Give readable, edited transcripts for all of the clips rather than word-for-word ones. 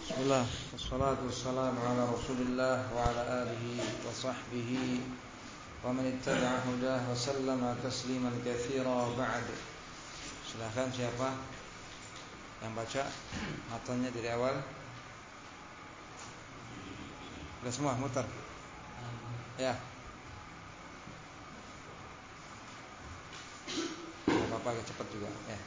Bismillah, wassalatu wassalamu ala Rasulillah wa ala alihi wa sahbihi wa man ittaba'a hudah wa sallama tasliman katsira ba'd. Silakan siapa yang baca matanya dari awal? Sudah semua mutar. Ya. Enggak apa-apa, cepat juga ya.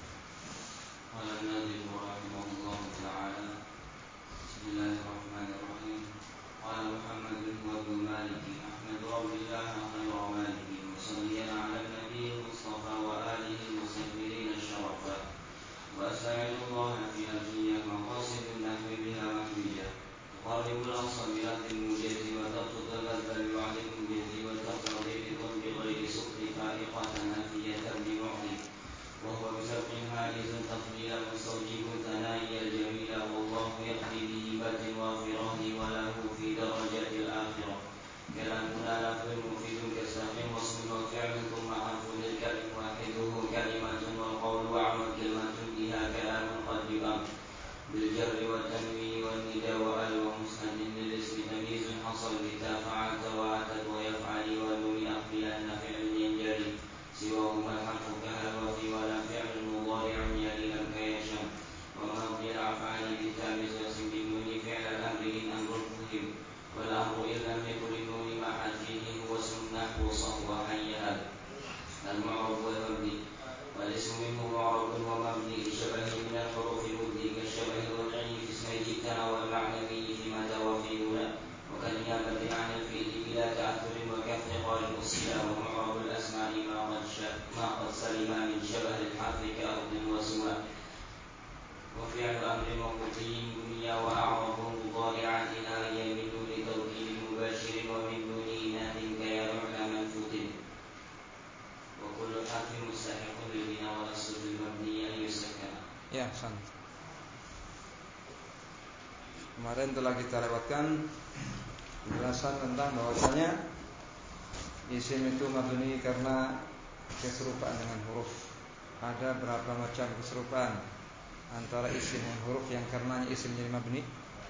Bismillahirrahmanirrahim. Qala Muhammad bin Abdul Malik Ahmadullah khairu maliki wa sallallahu ala nabiyyi Mustafa wa alihi musabbirin syarafa wa as'alullah fi al-dunya maqasidun nahwi biha mahmiyah qaribul aqsa bi ahdil mujazzi wa taqtul al-bal wa'alim bihi wa taqdi bi ghairi suqti fa'iqatan nafiyatan bi mu'min وهو بسبق حائز تفضيلا مستوجب ثنائي الجميل والله يقضي بهبة وافراه وله في درجة الآخرة كلامنا لفظ مفيد كساق وصل وفعل ثم حرف للكلم واحده كلمة والقول وعمل كلمة بها كلام قد يؤم بالجر والتنوين والندى وأل ومسند للاسم تمييز حصل بتا فعلت وأتت ويفعل والنون أقبلن فعل ينجري سواهما الحرف كهل وفي ولا فعل مضارع يلي لم كيشم وماضي الأفعال بالتامز واسم بالنون فعل الأمر إن أمر فهم والأمر إن لم يكن النون مع فيه هو اسم نحو صهو حيها المعرب والمبني والاسم منه معرب ومبني لشبه من الحروف المبني كالشبه الوقعي في اسمه كان والمعنوي في متى وفي هنا وكالنيابة عن الفعل بلا تأثر وكافتقار الصلة ومعرب الأسماء ما قد سلم من شبه الحرف كأرض وسوى وفعل أمر وقضي دنيا وأعرب مضارعتها هي من دون توكيد مباشر ومن دون إناث كيرعن منفوت وكل حرف مستحق للبناء والأصل في المبني أن يسكن. Ya, kemarin telah kita lewatkan penjelasan tentang bahwasanya isim itu mabni karena keserupaan dengan huruf. Ada berapa macam keserupaan antara isim dan huruf yang karenanya isim jadi mabni?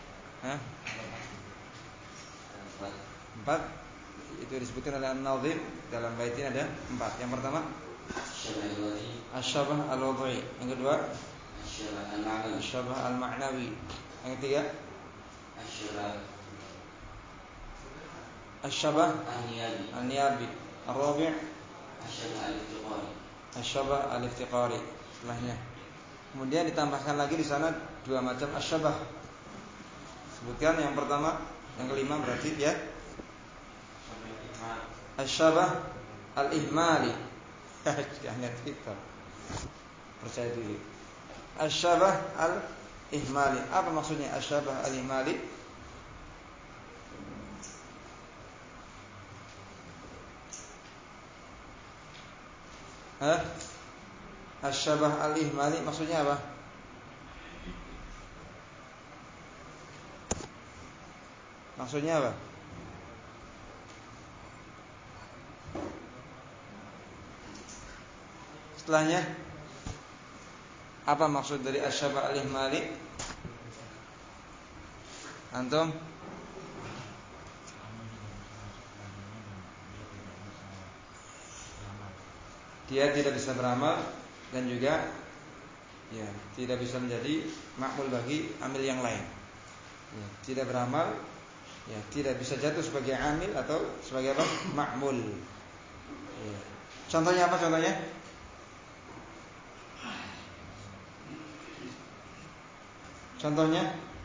Empat. Itu disebutkan oleh An-Nazim dalam bait ini ada 4. Yang pertama Asy-syabah al-wad'i. Yang kedua Asy-syabah al-ma'nawi. Yang ketiga Asy-syabah an-niyabi. Ar-rabi' Asy-syabah al-iftiqari. Setelahnya. Kemudian ditambahkan lagi di sana 2 macam asy-syabah. Sebutkan yang pertama, yang kelima berarti ya. Asy-syabah al-ihmali. Jangan kita. Percaya diri. Asy-syabah al-ihmali. Apa maksudnya asy-syabah al-ihmali? Asy-syabah al-ihmali maksudnya apa? Maksudnya apa? Setelahnya apa maksud dari asy-syabah al-ihmali? Antum? Dia tidak bisa beramal dan juga ya, tidak bisa menjadi makmul bagi amil yang lain. Ya, tidak beramal, ya, tidak bisa jatuh sebagai amil atau sebagai apa? Makmul. Ya. Contohnya apa contohnya? Contohnya?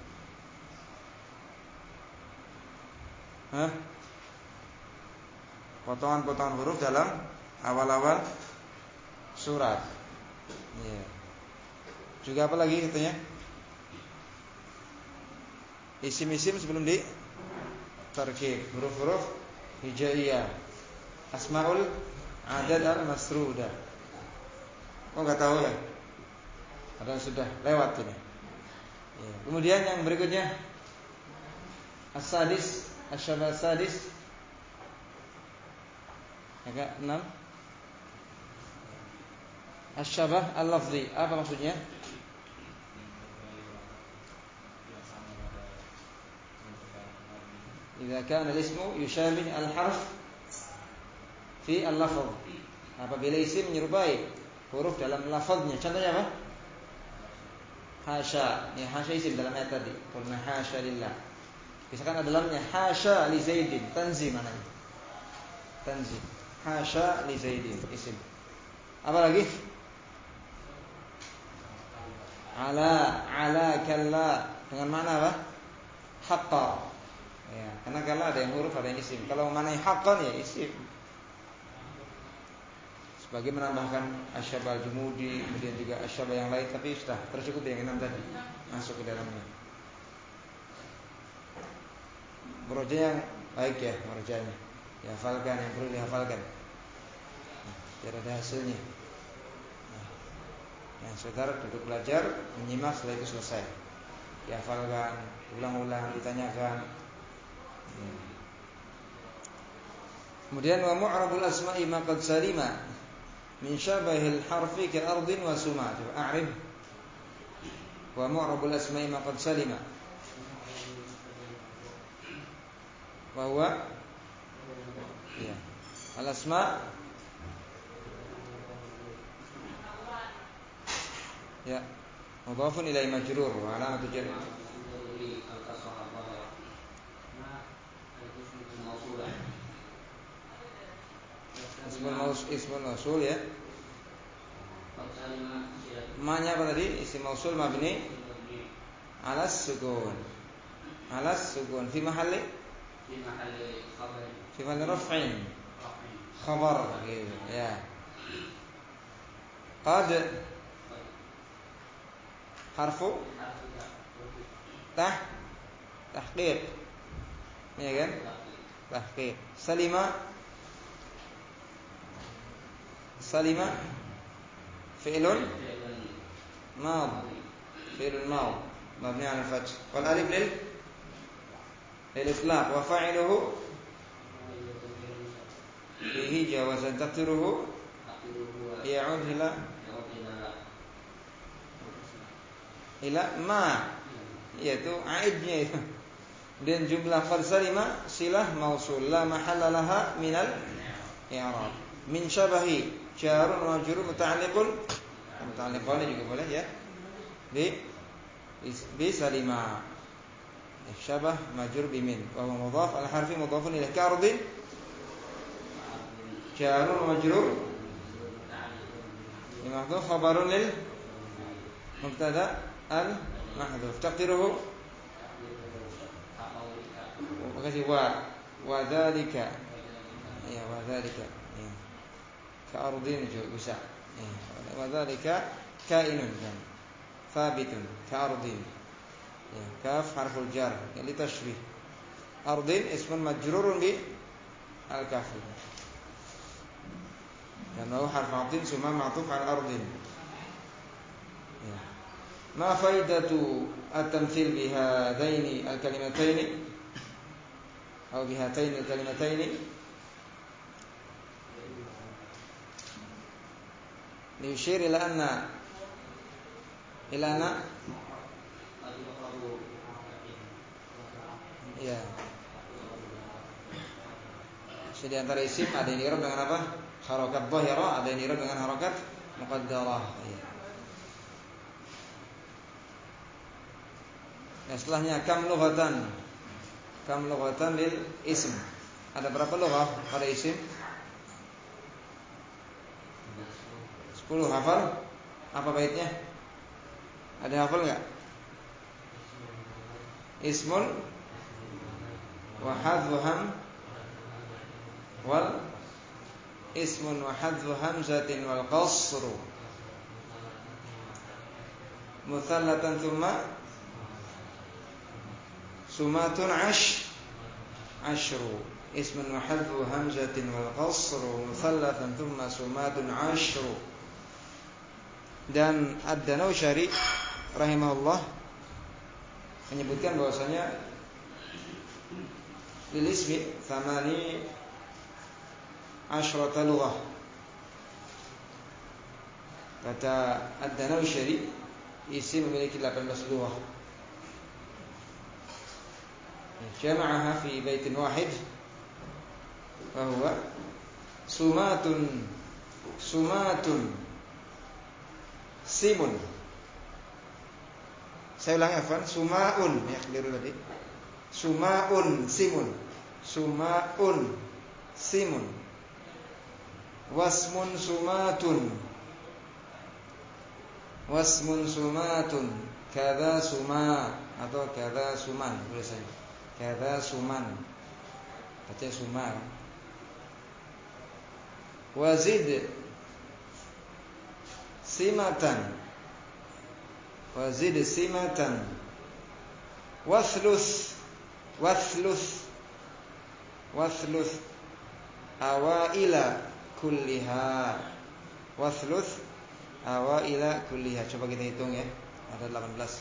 Potongan-potongan huruf dalam awal-awal surat. Ya. Juga apa lagi katanya? Isim-isim sebelum di tarkib, huruf-huruf hijaiyah. Asmaul adad al-masrudah. Oh, enggak tahu ya? Ada yang sudah lewat ini. Ya. Kemudian yang berikutnya as-sadis, asy-syabah as-sadis. Agak 6. Asy-syabah al-lafzi. Apa maksudnya? Idza kana al-ismu yusyabih al-harf fi al-lafz. Apabila isim menyerupai huruf dalam lafaznya. Contohnya apa? Hasya. Ini hasya isim dalam ayat tadi. Qulna hasya lillah. Misalkan ada dalamnya hasya li Zaidin, tanzih maknanya. Tanzih. Hasya li Zaidin isim. Apa lagi? Ala kalla dengan mana apa? Haqqa. Ya, karena kalla ada yang huruf ada yang isim. Kalau maknanya haqqan ya isim. Sebagai menambahkan asyabal jumudi, kemudian juga asyabah yang lain, tapi sudah tercukup yang 6 tadi masuk ke dalamnya. Murojaah yang baik ya, murojaahnya. Dihafalkan yang perlu dihafalkan. Biar ada hasilnya. Yang saudara duduk belajar, menyimak setelah itu selesai. Dihafalkan, ulang-ulang, ditanyakan. Kemudian wa mu'rabul asma'i ma qad salima min syabahil harfi ka ardin wa suma. A'rif. Wa mu'rabul asma'i ma qad salima. Wa huwa ya. Al-asma' ya mudhafun ilai majrur wa alamatu jar ismul mausul ya. Ma-nya apa tadi? Isim mausul mabni alas sukun. Alas sukun fi mahalli raf'in. Khabar gitu ya. Qad harfu tahqiq. Ya kan? Tahqiq. Salima fi'lun madhi. Fi'lun madhi mabni 'ala al-fath. Wal alif lil itlaq wa fa'iluhu bihi jawazan taqdiruhu ya'ud ila ma, yaitu aidnya itu. Dan jumlah qad salima silah mausul la mahalla laha minal i'rab. Min syabahi jarun wa majrur muta'alliqun juga boleh ya. Bi salima syabah majrur bimin wa huwa mudhaf al harfi mudhafun ila ka'rdin jarun wa majrur bimahdhuf khabarun lil mubtada al mahdhuf taqdiruhu wa dzalika ya wa dzalika ya ka ardin juga bisa ya wa dzalika kainun kan thabitun ka ardin ya kaf harful jar ya li tashbih ardin ismun majrurun bi al kaf dan huwa harf 'atin summa ma'tuf 'ala ardin ya. Ma faidatu at-tamthil bihadaini al-kalimataini atau bihataini al-kalimataini liyushir ila anna ya. Jadi antara isim ada yang i'rab dengan apa? Harakat dhahirah, ada yang i'rab dengan harakat muqaddarah ya. Nah, setelahnya kam lughatan lil ism. Ada berapa lughah pada isim? 10. Hafal? Apa baitnya? Ada hafal enggak? Ismun wa hadfu wal ismun wa hadfu hamzatin wal qasru muthallatan thumma sumatun ashru ismun wa hadfu hamzatin wal qasru muthallatan thumma sumatun ashru. Dan Ad-Danawasyari rahimahullah menyebutkan bahwasanya lil ismi thamani asyrata lughah. Kata Ad-Danawasyari isim memiliki 18 lughah. jama'aha fi baitin wahid wa huwa sumatun simun. Saya ulangi afwan, sumaun, ya keliru tadi. Sumaun simun. Wasmun sumatun. Kada suma atau kada suman tulisannya. Kada suman. Baca suma. Wazid simatan. Wathlus awaila kulliha. Coba kita hitung ya. Ada 18.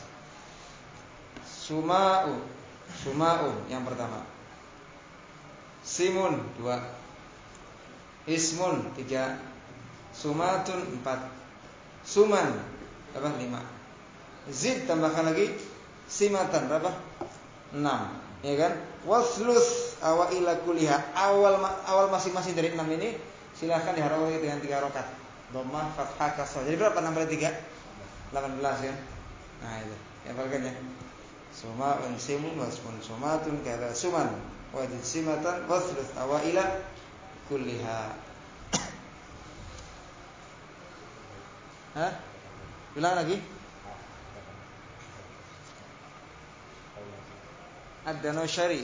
Suma'un yang pertama. Simun 2. Ismun 3. Sumatun 4. Suman berapa? 5. Zid tambahkan lagi simatan berapa? 6. Ya kan? Waslus awaila kuliha. Awal masing-masing dari 6 ini silahkan diharokai dengan 3 harokat. Dhammah, fathah, kasrah. Jadi berapa nambah 3? 18 kan? Nah itu. Ya hafalkan ya. Sumaun simun wasmun sumatun kada suman. Wajid simatan waslus awaila kuliha. Hah? Ulang lagi. Ad-Danausyari.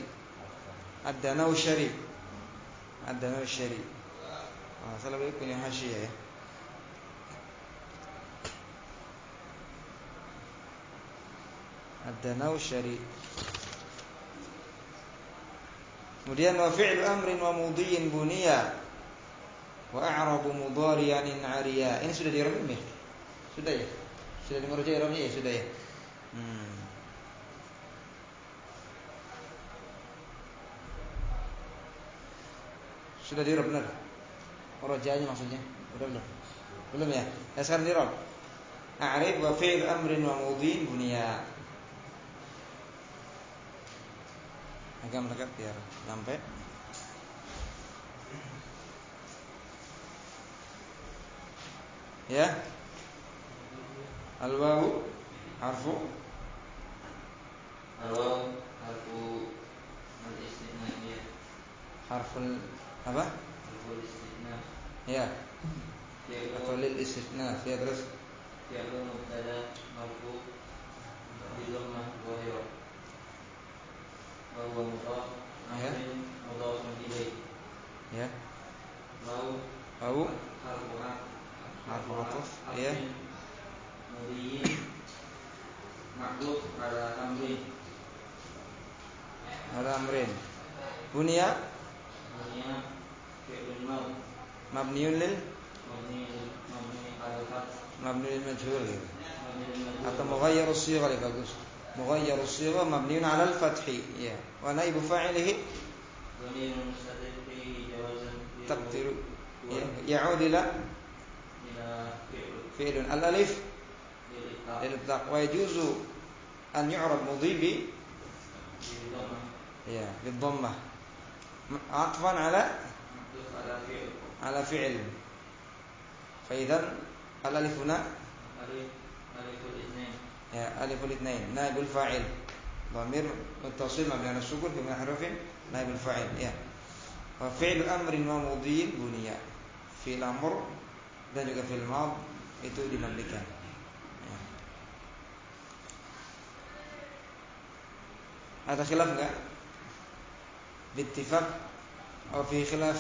Salah beliau punya hasyiah ya. Ad-Danausyari. Kemudian wa fi'lu amrin wa mudhiyin buniya wa a'rabu mudhari'an ariya. Ini sudah di-i'rab belum ya? Sudah ya? Sudah di-murja i'rabnya ya? Sudah ya? Sudah di-i'rab benar? Muraja'nya maksudnya. Belum ya? Ya sekarang di-i'rab. A'rib wa fi'l amrin wa mudhiyin buniya. Agak mendekat biar sampai. Ya. Al-wawu harfu al-istinafiyah. Harful apa? Harful istinaf. Ya. Atau lil istinaf. Ya terus. Fi'lu mubtada marfu bi dhammah dhahirah. Wa huwa mudhaf amrin mudhafun ilaih. Ya. Wawu harfu ataf. Ya. Mudhiyin ma'luf ala amrin. Bunya fi'lun maud mabniun lil ala fath mabni lil majhul atau mughayyirus shigha bagus. Mughayyirus shigha mabniun ala al-fath. Ya. Wa naibu fa'ilihi dhamirun mustatir fihi jawazan taqdiru ya'ud ila fi'lun al-alif lil itlaq wa yajuzu an yu'rab mudhi bi ya bil dhammah atfan ala fi'l. Fa idzan al-alif huna aliful itsnain. Ya, aliful itsnain naibul fa'il. Dhamir muttasil mabni ala sukun fi mahrufin naibul fa'il. Ya. Wa fi'lu amrin wa mudhiyin buniya. Fi'il amr dan juga fi'il mad itu dimabnikan. Ya. Ada khilaf enggak? Bittifaq atau fi khilaf?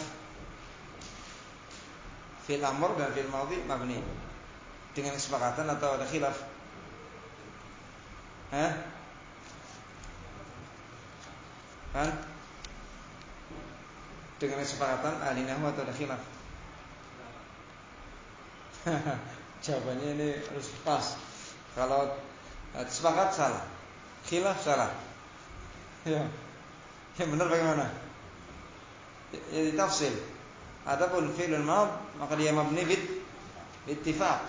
Fi'il amr dan fi'il madhi mabni. Dengan kesepakatan atau ada khilaf? Kan? Dengan kesepakatan ahli nahwu atau ada khilaf? Jawabannya ini harus pas. Kalau sepakat salah, khilaf salah. Ya. Yang benar bagaimana? Ya ditafsil. Adapun fi'lul mad maka dia mabni bittifaq.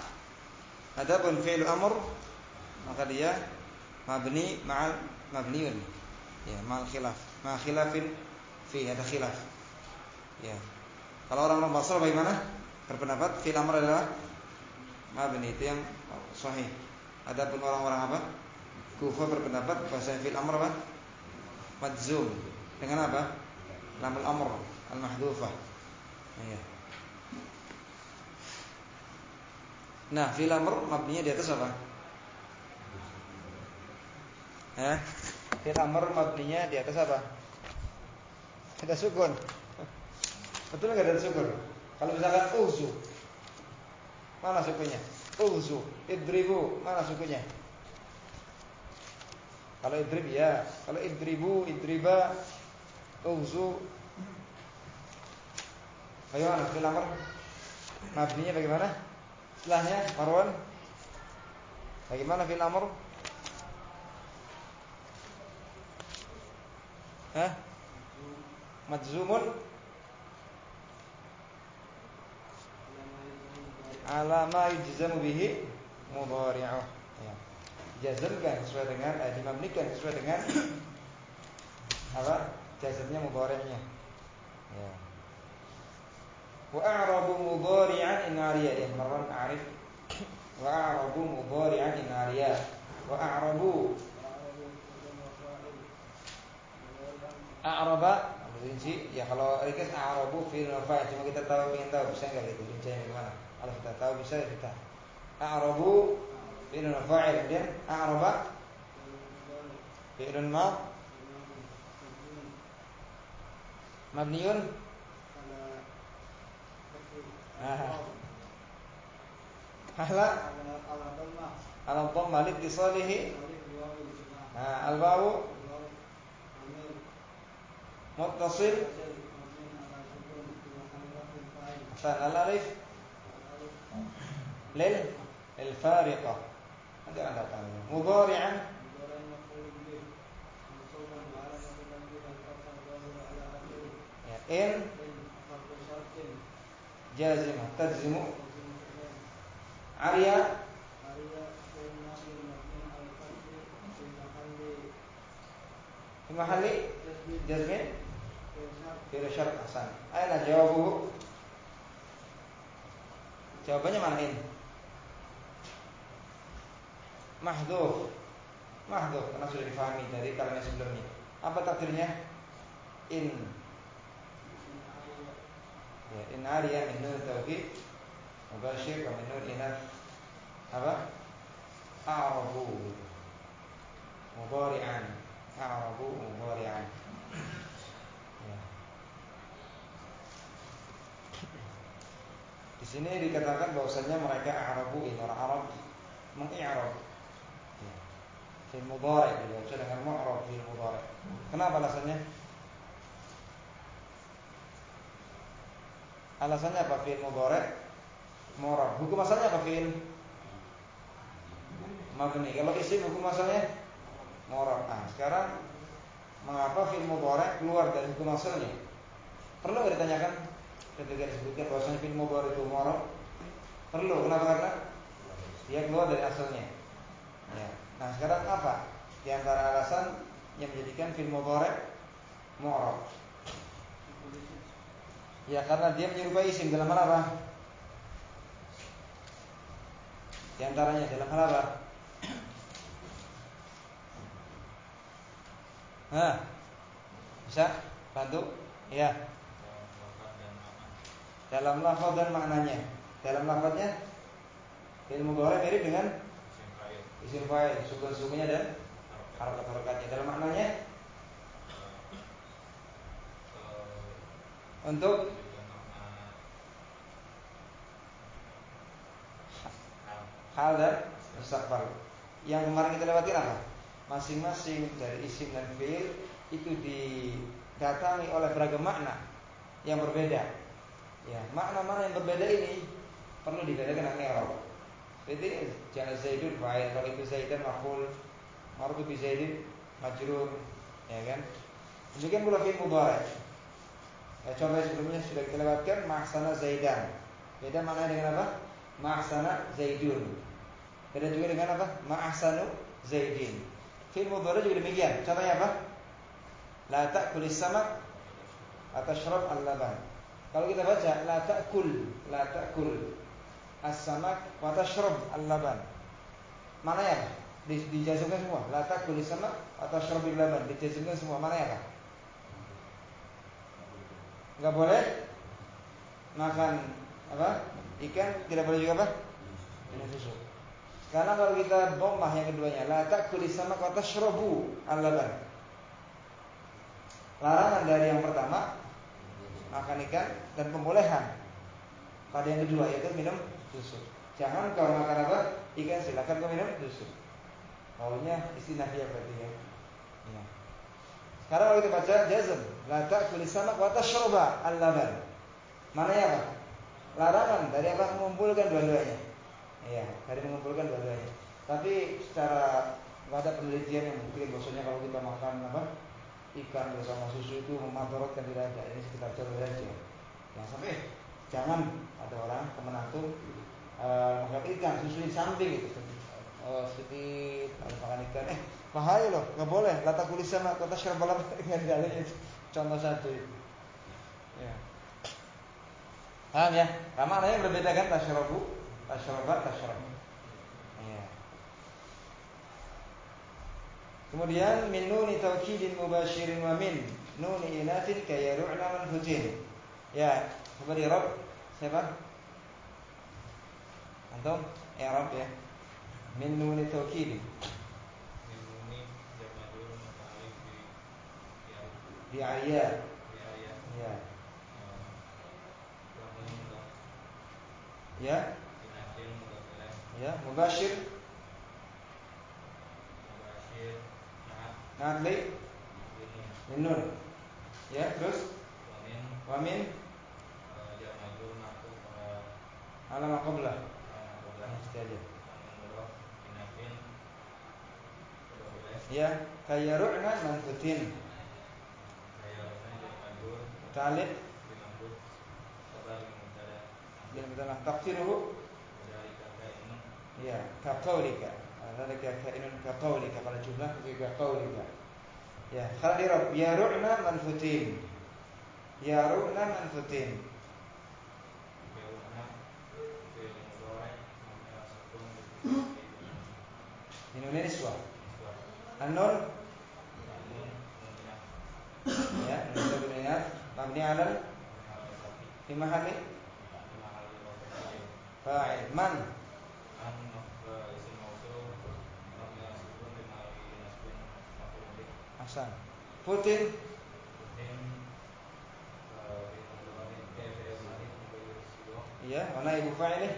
Adapun fi'lul amr maka dia mabni ma'al mabniun. Ya, mal khilaf. Ma khilafin fi, ada khilaf. Ya. Kalau orang Basra bagaimana? Berpendapat fil amr adalah mabni, itu yang sahih. Adapun orang-orang apa? Kufah berpendapat bahasa fil amr apa? Majzum. Dengan apa? Lamul amr al-mahdhufah. Ya. Nah, fil amr mabninya di atas apa? Fil amr mabninya di atas apa? Ada sukun. Betul enggak ada sukun? Kalau misalkan uzu, mana sukunya? Uzu, idribu, mana sukunya? Kalau idrib ya, kalau idribu, idriba, uzu. Bagaimana fil amr? Mabninya bagaimana? Setelahnya Marwan. Bagaimana fil amr? Majzumun ala ma yujzamu bihi mudhari'uh. Ya. Jazmkan sesuai dengan dimabnikan sesuai dengan apa? Jazmnya mudhari'nya. Ya. Wa a'rabu mudhari'an in ariya. Ya, Marwan a'rif. Wa a'rabu mudhari'an in ariya. Wa a'rabu a'raba rinci ya, kalau ringkas a'rabu fi'il maf'ul, cuma kita ingin tahu bisa enggak gitu rinciannya gimana. Kalau kita tahu bisa ya kita. A'rabu fi'il maf'ul, kemudian a'raba fi'il mabniun ala dhamma litisalihi al-wawu muttasil al-alif lil fariqah. Nanti Anda tahu. Mudhari'an ya, in jazimah tajzimu ariya fi mahalli jazmin fi syart ahsan. Aina jawabuhu? Jawabannya mana in? Mahdhuf. Mahdhuf karena sudah difahami dari kalimat sebelumnya. Apa takdirnya? In. Ya, in ariya min nun tauhid mubashir wa min nun inath apa? A'rabu mudhari'an. A'rabu mudhari'an. Ya. Di sini dikatakan bahwasanya mereka Arabu, orang Arab mengi'rab ya, fil mudhari' dibaca dengan mu'rab fil mudhari'. Kenapa alasannya? Alasannya apa fil mudhari' mu'rab? Hukum asalnya apa fil mabni? Kalau isim hukum asalnya mu'rab. Nah, sekarang mengapa fil mudhari' keluar dari hukum asalnya? Perlu enggak ditanyakan ketika disebutkan bahwasanya fil mudhari' itu mu'rab? Perlu. Kenapa? Karena dia keluar dari asalnya. Ya. Nah, sekarang apa di antara alasan yang menjadikan fil mudhari' mu'rab? Ya, karena dia menyerupai isim dalam hal apa? Di antaranya dalam hal apa? Bisa bantu? Ya. Dalam lafaz dan maknanya. Dalam lafaznya fil mudhari' mirip dengan isim fa'il, sukun-sukunnya dan harakat-harakatnya. Dalam maknanya untuk hal dan mustaqbal. Yang kemarin kita lewati apa? Masing-masing dari isim dan fi'il itu didatangi oleh beragam makna yang berbeda. Ya, makna-makna yang berbeda ini perlu dibedakan dengan i'rab. Jadi jangan Zaidun fa'il, kalau itu Zaidan maf'ul, marfu bi Zaidin majrur, ya kan? Demikian pula fi'il mudhari'. Ya, contoh sebelumnya sudah kita lewatkan ma'sana Zaidan. Beda maknanya dengan apa? Ma'sana Zaidun. Beda juga dengan apa? Ma'sanu Zaidin. Fi'il mudhari' juga demikian. Contohnya apa? la ta'kulis samak atashrab al-laban. Kalau kita baca la ta'kul as-samak wa tashrab al-laban. Mana ya? Dijazmkan semua. La ta'kulis samak atashrab al-laban. Dijazmkan semua. Mana ya? Enggak boleh makan apa? Ikan, tidak boleh juga apa? Minum susu. Karena kalau kita dhammah yang keduanya, la ta'kulis samak wa tashrabu al-laban. Larangan dari yang pertama makan ikan dan pembolehan pada yang kedua yaitu minum susu. Jangan kau makan apa? Ikan, silakan kau minum susu. Maunya istinafiyah berarti ya. Ya. Sekarang kalau kita baca jazm, la ta'kulis samak wa tashraba al-laban. Mana ya apa? Larangan dari apa? Mengumpulkan dua-duanya. Iya, dari mengumpulkan dua-duanya. Tapi secara ada penelitian yang membuktikan bahwasanya kalau kita makan apa? Ikan bersama susu itu memadaratkan, tidak ada. Ini sekitar contoh saja. Yang sampai jangan ada orang kemenantu makan ikan susu di samping itu. Sedikit makan ikan, bahaya loh, nggak boleh. Lata kulis sama kota syarbalam dengan dalilnya. Contoh satu itu. Ya. Paham ya? Karena maknanya berbeda kan, tasyrabu, tasyrabat, tasyrab. Ya. Kemudian min nuni taukidin mubasyirin wa min nuni inatin kayaru'na manfutin. Ya, beri Rob siapa? Antum? Ya Rob ya. Min nuni taukidin. Min nuni jamadul muta'alif bi ayya. Ya. Ya. Ya, mubasyir. Nadli minun. Ya, terus wamin jamadul ma'tuf ala maqablah. Istiaja. Ya, kayaru'na manfutin. Talib dan betul tafsiruhu. Ya, kaqaulika. Dzalika kainun kaqaulika, pada jumlah kaqaulika. Ya, khadirab yaru'na manfutin. Yaru'na manfutin. Ini niswa. An-nun ya, nun biniyat mabni 'ala fi mahalli fa'il man. Hasan. Putin. Ya, mana ibu fa'il?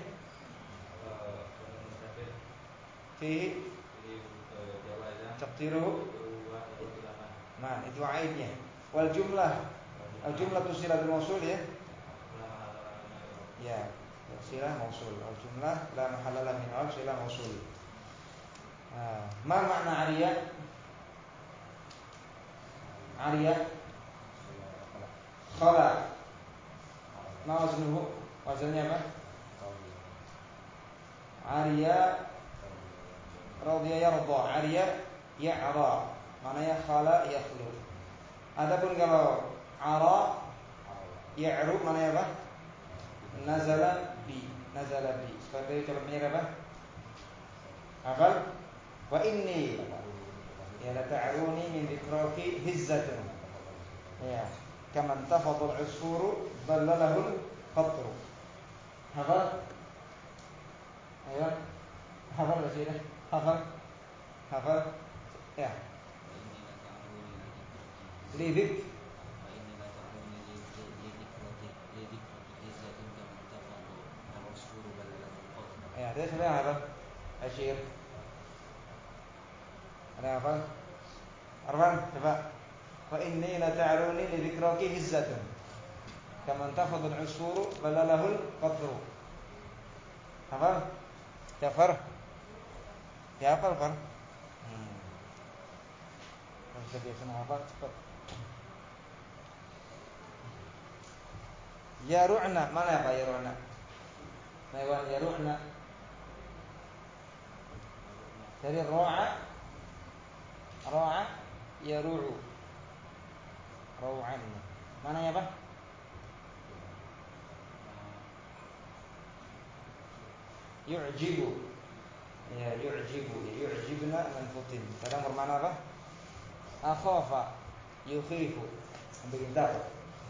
Fihi taqdiruhu. Nah, itu aidnya. Wal jumlah. Al jumlah tu silatul mausul ya. Ya, silah mausul. Al jumlah la mahalla min al silah mausul. Ma makna ariya? Ariya khala. Ma waznuhu? Wazannya apa? Ariya radiya yarda. Ariya ya'ra. Maknanya khala yakhlu. Adapun kalau ara ya'ru maknanya apa? Nazala bi. Seperti contohnya apa? Hafal? Wa inni ya la ta'aruni min dhikraki hizzatun. Ya, kama tafadhal 'usfuru dallalahu al-qatru. Hafal? Ayo. Hafal enggak? Hafal? Ya. Lidik. Ya, dia sebenarnya apa? Asyir. Ada apa? Arwan, coba. Wa inni la ta'aruni li dhikraki hizzatun. Kama tafadhu al-'usfuru balalahu al-qatru. Hafal? Jafar. Ya hafal, Far? Kalau biasa menghafal cepat. Ya ru'na, mana apa ya ru'na? Nah, ya ru'na. Dari ro'a ya ru'u. Raw'an. Mananya apa? Yu'jibu. Ya, yu'jibu. Yu'jibna manfutin. Kadang bermana apa? Akhafa, yukhifu. Ambil dapat.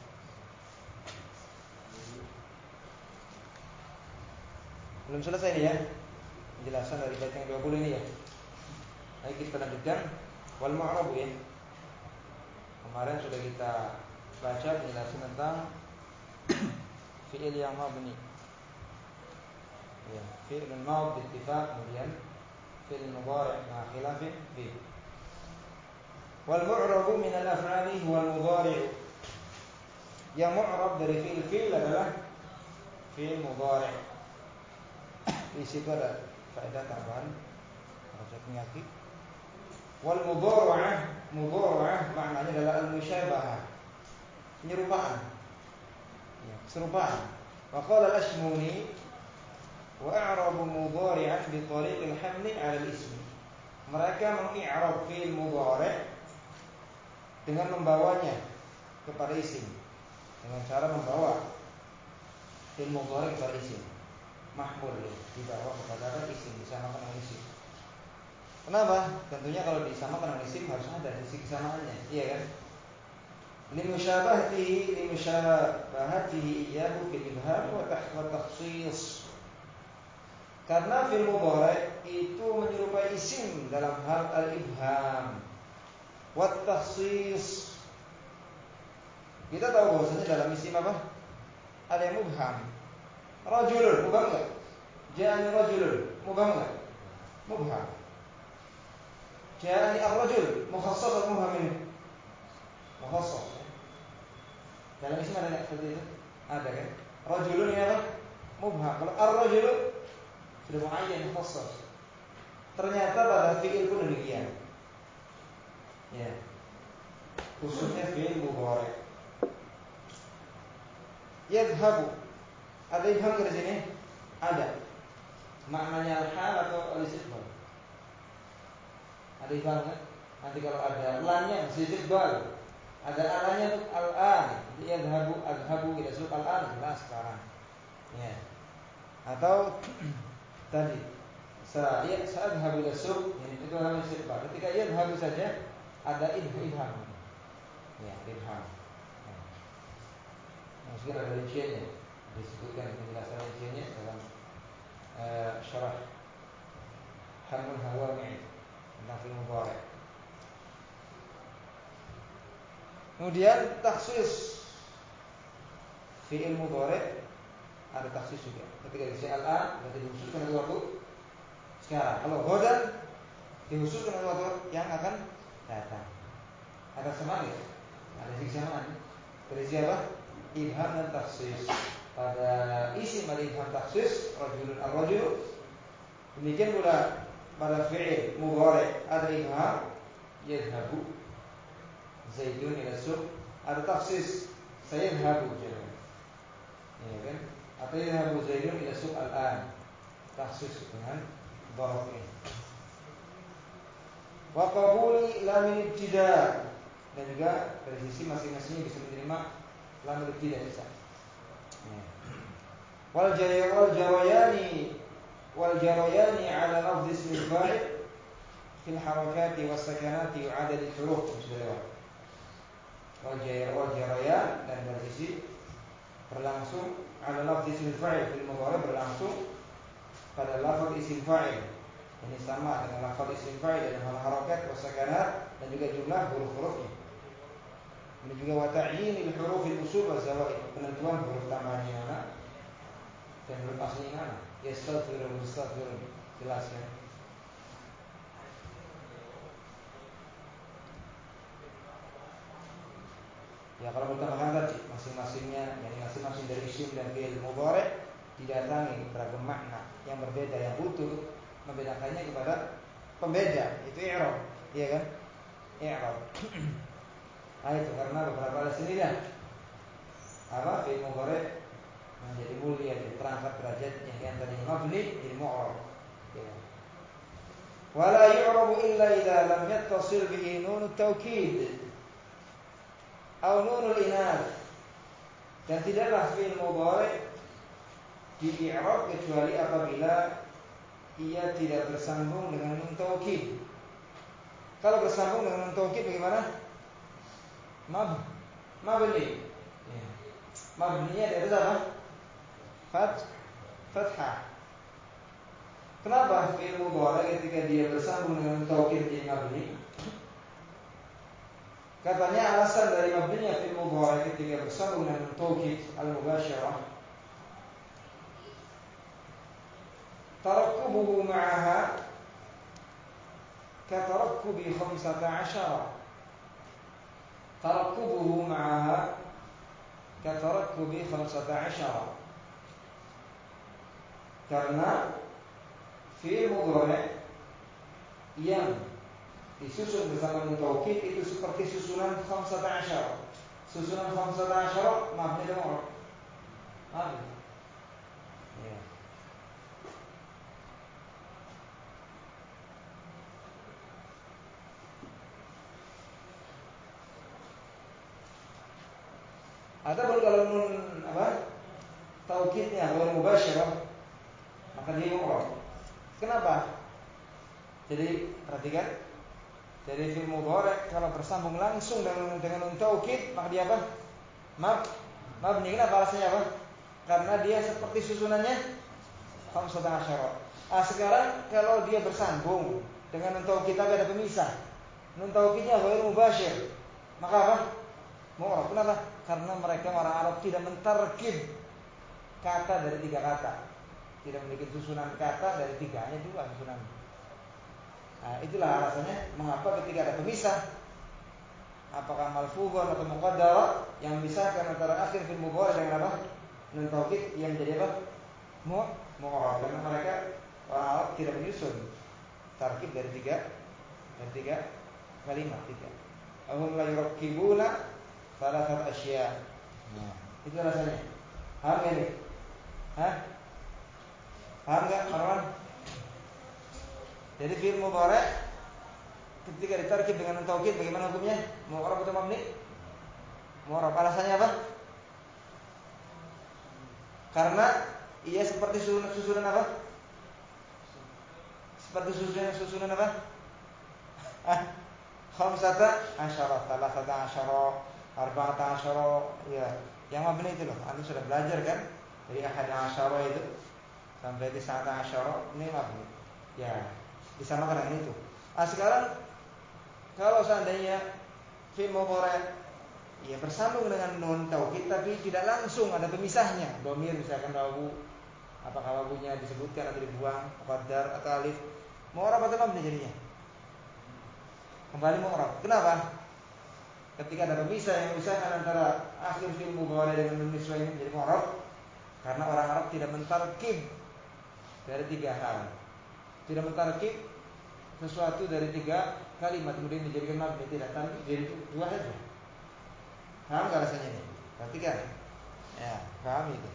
Belum selesai nih ya penjelasan dari bait yang 20 ini ya. Ayo kita lanjutkan wal mu'rab ya. Kemarin sudah kita baca penjelasan tentang fi'il yang mabni. Ya, fi'il mad bittifaq, kemudian fi'il mudhari' ma khilafin fi. Wal mu'rab min al-af'ali huwa al-mudhari'. Yang mu'rab dari fi'il adalah fi'il mudhari'. Di situ ada faedah tambahan Raja Miyaki. Wal mudhara'ah maknanya adalah al-musyabahah, penyerupaan. Ya, keserupaan. Wa qala al-Ashmuni wa a'rabu mudhari'an bi tariq al-hamli 'ala al-ism. Mereka mengi'rab fi'il mudhari' dengan membawanya kepada isim, dengan cara membawa fi'il mudhari' kepada isim. Mahmul ya, dibawa kepada isim, disamakan dengan isim. Kenapa? Tentunya kalau disamakan dengan isim harus ada sisi kesamaannya, iya kan? Limusyabahatihi iyyahu bil ibham wa takhsis. Karena fi'il mudhari' itu menyerupai isim dalam hal al-ibham wa takhsis. Kita tahu bahwasanya dalam isim apa? Ada yang mubham. Rajulun, mubham enggak? Ja'ani rajulun, mubham enggak? Mubham. Ja'ani ar-rajul, mukhassas atau mubham ini? Mukhassas. Dalam isim ada enggak seperti itu? Ada kan? Rajulun ini apa? Mubham. Kalau ar-rajul sudah muayyan, mukhassas. Ternyata pada fi'il pun demikian. Ya. Khususnya fi'il mudhari'. Yadhhabu. Ada ibham di sini? Ada. Maknanya al-hal atau al-istiqbal? Ada ibham kan? Nanti kalau ada lamnya istiqbal. Ada alanya untuk al-an. Yadhhabu, adhabu kita suruh al-an, jelas sekarang. Ya. Atau tadi sa'adhabu ila suq, itu namanya istiqbal. Ketika yadhhabu saja ada ibham. Ya, ibham. Mungkin ada rinciannya. Disebutkan penjelasan rinciannya dalam syarah Hamul Hawami' tentang fi'il mudhari'. Kemudian takhsis fi'il mudhari' ada takhsis juga. Ketika di al-an berarti dikhususkan dengan waktu sekarang. Kalau ghadan dikhususkan dengan waktu yang akan datang. Ada semangat, ada siksamaan. Dari siapa? Ibham dan takhsis. Pada isim ada ibham takhsis, rajulun ar-rajul. Demikian pula pada fi'il mudhari' ada ibham, yadhhabu Zaidun ila suq, ada takhsis, sayadhhabu jalan. Ya kan? Atau yadhhabu Zaidun ila suq al-an. Takhsis dengan dharaf ini. Wa qabuli lam ibtida', dan juga dari sisi masing-masing bisa menerima lam ibtida' bisa. Wal jarayani ala lafz ismi al-fa'il fil harakati was sakanati wa adad al-huruf. Wal jarayan, dan dari sisi berlangsung ala lafz ismi al-fa'il fil mudhari' berlangsung pada lafaz isim fa'il. Ini sama dengan lafaz isim fa'il dalam harakat was sakanat dan juga jumlah huruf-hurufnya. Ini juga wa ta'yinil hurufil usul wa zawaid, penentuan huruf tambahan yang mana dan huruf asli yang mana. Yastaghfirun, mustaghfirun, jelas kan? Ya kalau bertambahkan tadi masing-masingnya, yani masing-masing dari isim dan fi'il mudhari' didatangi beragam makna yang berbeda yang butuh membedakannya kepada pembeda, itu i'rab, iya kan? I'rab. Itu karena beberapa alasan ini apa fi'il mudhari' menjadi mulia dan terangkat derajatnya yang tadinya mabni jadi mu'rab. Ya. Wala yu'rabu illa idza lam yattasil bihi nun at-taukid. Au nunul inath, dan tidaklah fi'il mudhari di-i'rab kecuali apabila ia tidak bersambung dengan nun taukid. Kalau bersambung dengan nun taukid bagaimana? Mabni. Ya. Mabninya di atas apa? Fathah. Kenapa fi'il mudhari ketika dia bersambung dengan nun taukid menjadi mabni? Katanya alasan dari mabninya fi'il mudhari ketika bersambung dengan nun taukid al-mubasyarah, tarakkubuhu ma'aha katarakkubi 15. Tarakkubuhu ma'aha katarakkubi 15. Karena fi'il mudhari yang disusun bersama nun taukid itu seperti susunan 15. Susunan 15 mabni dan mu'rab. Mabni. Ya. Adapun kalau nun taukidnya ghair mubasyarah, maka dia mu'rab. Kenapa? Jadi perhatikan, jadi fi'il mudhari kalau bersambung langsung dengan nun taukid, maka dia apa? Mabni. Kenapa alasannya apa? Karena dia seperti susunannya 15. Sekarang kalau dia bersambung dengan nun taukid tapi ada pemisah, nun taukidnya ghair mubasyir, maka apa? Mu'rab. Kenapa? Karena mereka orang Arab tidak mentarkib kata dari 3 kata, tidak memiliki susunan kata dari 3, hanya 2 susunan. Itulah alasannya mengapa ketika ada pemisah, apakah malfuzan atau muqaddar, yang memisahkan antara akhir fi'il mudhari dengan apa? Nun taukid yang menjadi apa? Mu'rab. Karena mereka orang Arab tidak menyusun tarkib dari 3 kalimat 3. Ahum la yurakkibuna thalathat asya'. Itu alasannya. Paham enggak ini? Paham enggak, Marwan? Jadi fi'il mudhari ketika ditarkib dengan nun taukid bagaimana hukumnya? Mu'rab atau mabni? Mu'rab. Alasannya apa? Karena ia seperti susunan apa? Seperti susunan apa? 15, 13, 14, ya. Yang mabni itu loh. Anda sudah belajar kan? Dari 11 itu sampai 19 ini mabni. Ya, disamakan dengan itu. Sekarang kalau seandainya fi'il mudhari ia bersambung dengan nun taukid tapi tidak langsung ada pemisahnya, dhamir misalkan wawu, apakah wawunya disebutkan atau dibuang, muqaddar atau alif, mu'rab atau mabni jadinya? Kembali mu'rab. Kenapa? Ketika ada pemisah yang memisahkan antara akhir fi'il mudhari dengan nun niswah ini menjadi mu'rab, karena orang Arab tidak mentarkib dari 3 hal. Tidak mentarkib sesuatu dari 3 kalimat kemudian dijadikan mabni, tidak, tapi jadi 2 saja. Paham gak rasanya ini? Perhatikan. Ya, paham itu.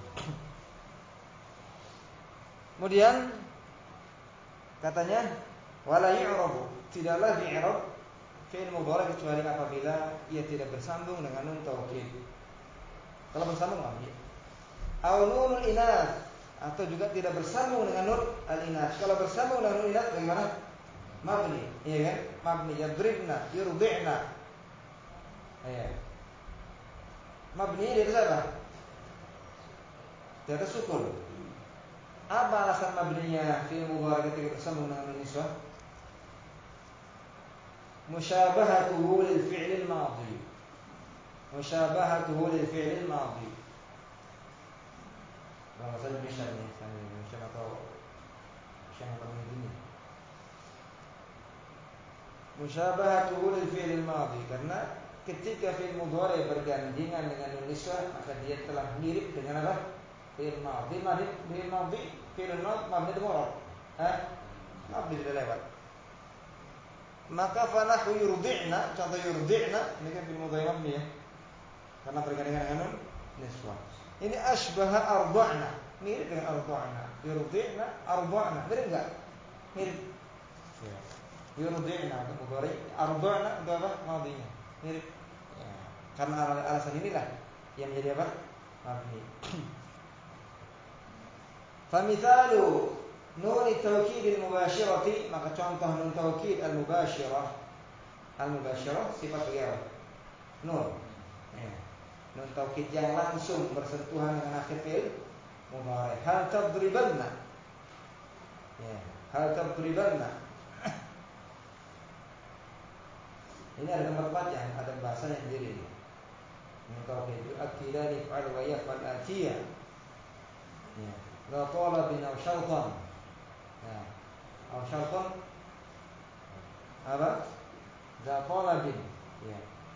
Kemudian katanya wala yu'rabu, tidaklah di'rab fi'il mudhari kecuali apabila ia tidak bersambung dengan nun taukid. Kalau bersambung mabni. Au nunul inath, atau juga tidak bersambung dengan nun al-inath. Kalau bersambung dengan nun inath bagaimana? Mabni, iya kan? Mabni, yadribna, yurdi'na. Iya. Mabni di atas apa? Di atas sukun. Apa alasan mabninya fi'il mudhari ketika bersambung dengan nun niswah? Musyabahatuhu lil fi'lil madhi. Musyabahatuhu lil fi'lil madhi. Kalau bahasa Indonesia nih, Indonesia atau ini. Musyabahatuhu lil fi'lil madhi, karena ketika fi'il mudhari bergandengan dengan nun niswah, maka dia telah mirip dengan apa? Fi'il madhi. Fi'il madhi, fi'il madhi mabni mu'rab. Mabni sudah lewat. Maka fanahu yurdi'na, contoh yurdi'na ini kan fi'il mudhari mabni ya, karena bergandengan dengan nun niswah. Ini asbaha arda'na, mirip dengan arda'na. Yurdi'na arda'na, mirip enggak? Mirip. Yurdi'na untuk mudhari, arda'na untuk apa? Madhinya. Mirip. Ya. Karena alasan inilah yang menjadi apa? Mabni. Famithalu nun at-taukid al-mubashirati, maka contoh nun taukid al-mubashirah. Al-mubashirah sifat bagi nun. Ya. Nun taukid yang langsung bersentuhan dengan akhir fi'il mudhari. Hal tadribanna. Ya, hal tadribanna. Ini ada tempat yang ada bahasanya sendiri. Nun taukid akidani fa'al wa yaf'al atiyah. Ya. La talabin aw syartan. Ya. Aw syartan apa? La talabin. Ya.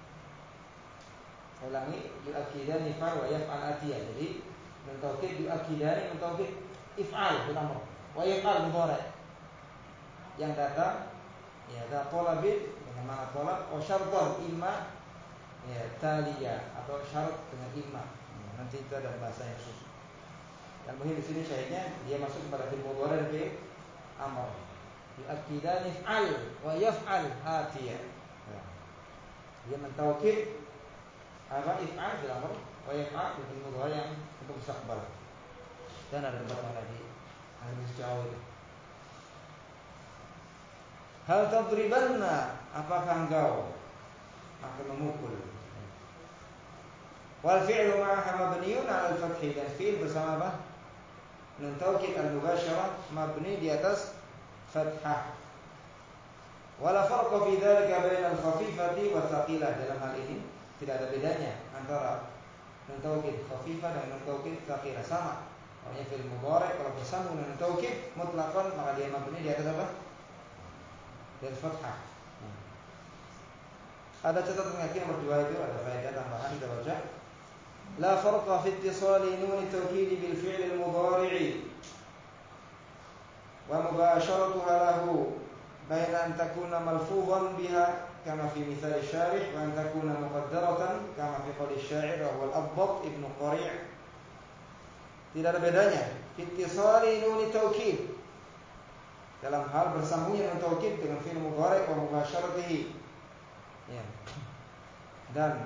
Saya ulangi, yu'akidani fa'al wa yaf'al atiyah. Jadi nun taukid yu'akidani, nun taukid if'al bil amr wa yaf'al mudhari. Yang datang ya da talabin dengan mana talab, wa syartan imma ya taliyah atau syarat dengan imma. Ya, nanti itu ada bahasa yang khusus. Yang muhim di sini syahidnya dia masuk kepada fi'il mudhari dan fi'il amr. Yu'akidani fa'al wa yaf'al atiyah. Ya. Dia mentaukid apa if'al bil amr wa yaf'al bil mudhari yang untuk mustaqbal. Dan ada tempat yang lagi harus jauh itu. Hal tadribanna, apakah engkau akan memukul? Wal fi'lu ma'aha mabniun 'ala al-fathi, dan fi'il bersama apa? Nun taukid al-mubasyarah mabni di atas fathah. Wala farqa fi dzalika baina al-khafifati wa thaqilah. Dalam hal ini tidak ada bedanya antara nun taukid khafifah dan nun taukid thaqilah, sama. Maknanya fi'il mudhari kalau bersambung dengan nun taukid mutlaqan maka dia mabni di atas apa? Di atas fathah. Ada catatan kaki nomor 2 itu ada faedah tambahan kita baca. La farqa fi ittisali nun at-taukid bil fi'l al-mudhari' wa mubasharatuha lahu baina an takuna malfuzan biha kama fi mithal asy-syarih wa an takuna muqaddaratan kama fi qouli asy-sya'ir wa al-adbat ibnu Qari'. Tidak ada bedanya ittisali nun at-taukid dalam hal bersambungnya nun taukid dengan fi'il mudhari' wa mubasharatihi. Ya. Dan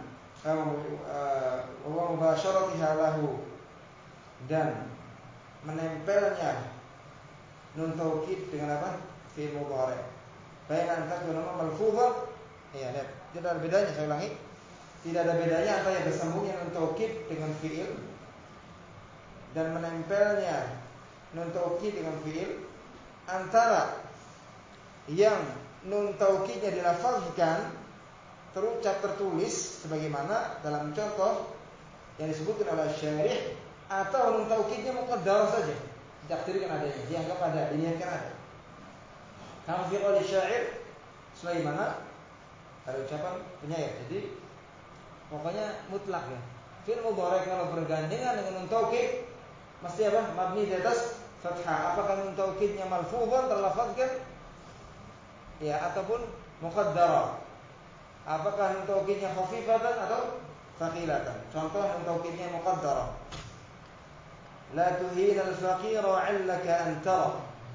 wa mubasharatiha lahu, dan menempelnya nun taukid dengan apa? Fi'il mudhari'. Baina an takuna malfuzan. Ya, lihat. Tidak ada bedanya, saya ulangi. Tidak ada bedanya antara yang bersambungnya nun taukid dengan fi'il dan menempelnya nun taukid dengan fi'il, antara yang nun taukidnya dilafazkan terucap tertulis sebagaimana dalam contoh yang disebutkan oleh syarih, atau nun taukidnya muqaddarah saja, ditakdirkan adanya, dianggap ada, diniatkan ada. Kama fi qouli syair, sebagaimana ada ucapan penyair. Jadi pokoknya mutlak ya. Fi'il mudhari kalau bergandengan dengan nun taukid mesti apa? Mabni di atas fathah. Apakah nun taukidnya malfuzan terlafazkan ya ataupun muqaddarah? Apakah nun taukidnya khafifatan atau thaqilatan? Contoh nun taukidnya muqaddarah. La tuhina al-faqira 'allaka an tara.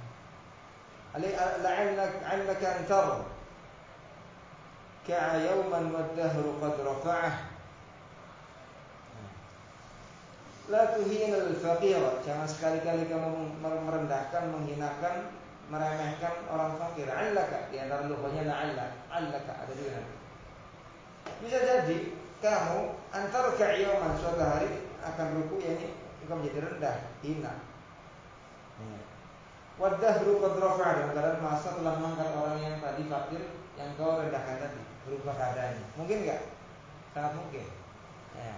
La'allaka an tara. Ka'a yawman wad-dahru qad rafa'ah. La tuhina al-faqira. Jangan sekali-kali kamu merendahkan, menghinakan, meremehkan orang fakir. 'Allaka, di antara lughahnya la'alla. 'Allaka ada juga nanti. Bisa jadi kamu antar ka'yaman suatu hari akan ruku, yakni engkau menjadi rendah, hina. Wadahru qad rafa'a, dalam keadaan masa telah mengangkat orang yang tadi fakir yang kau rendahkan tadi, berubah keadaannya. Mungkin enggak? Sangat mungkin. Ya.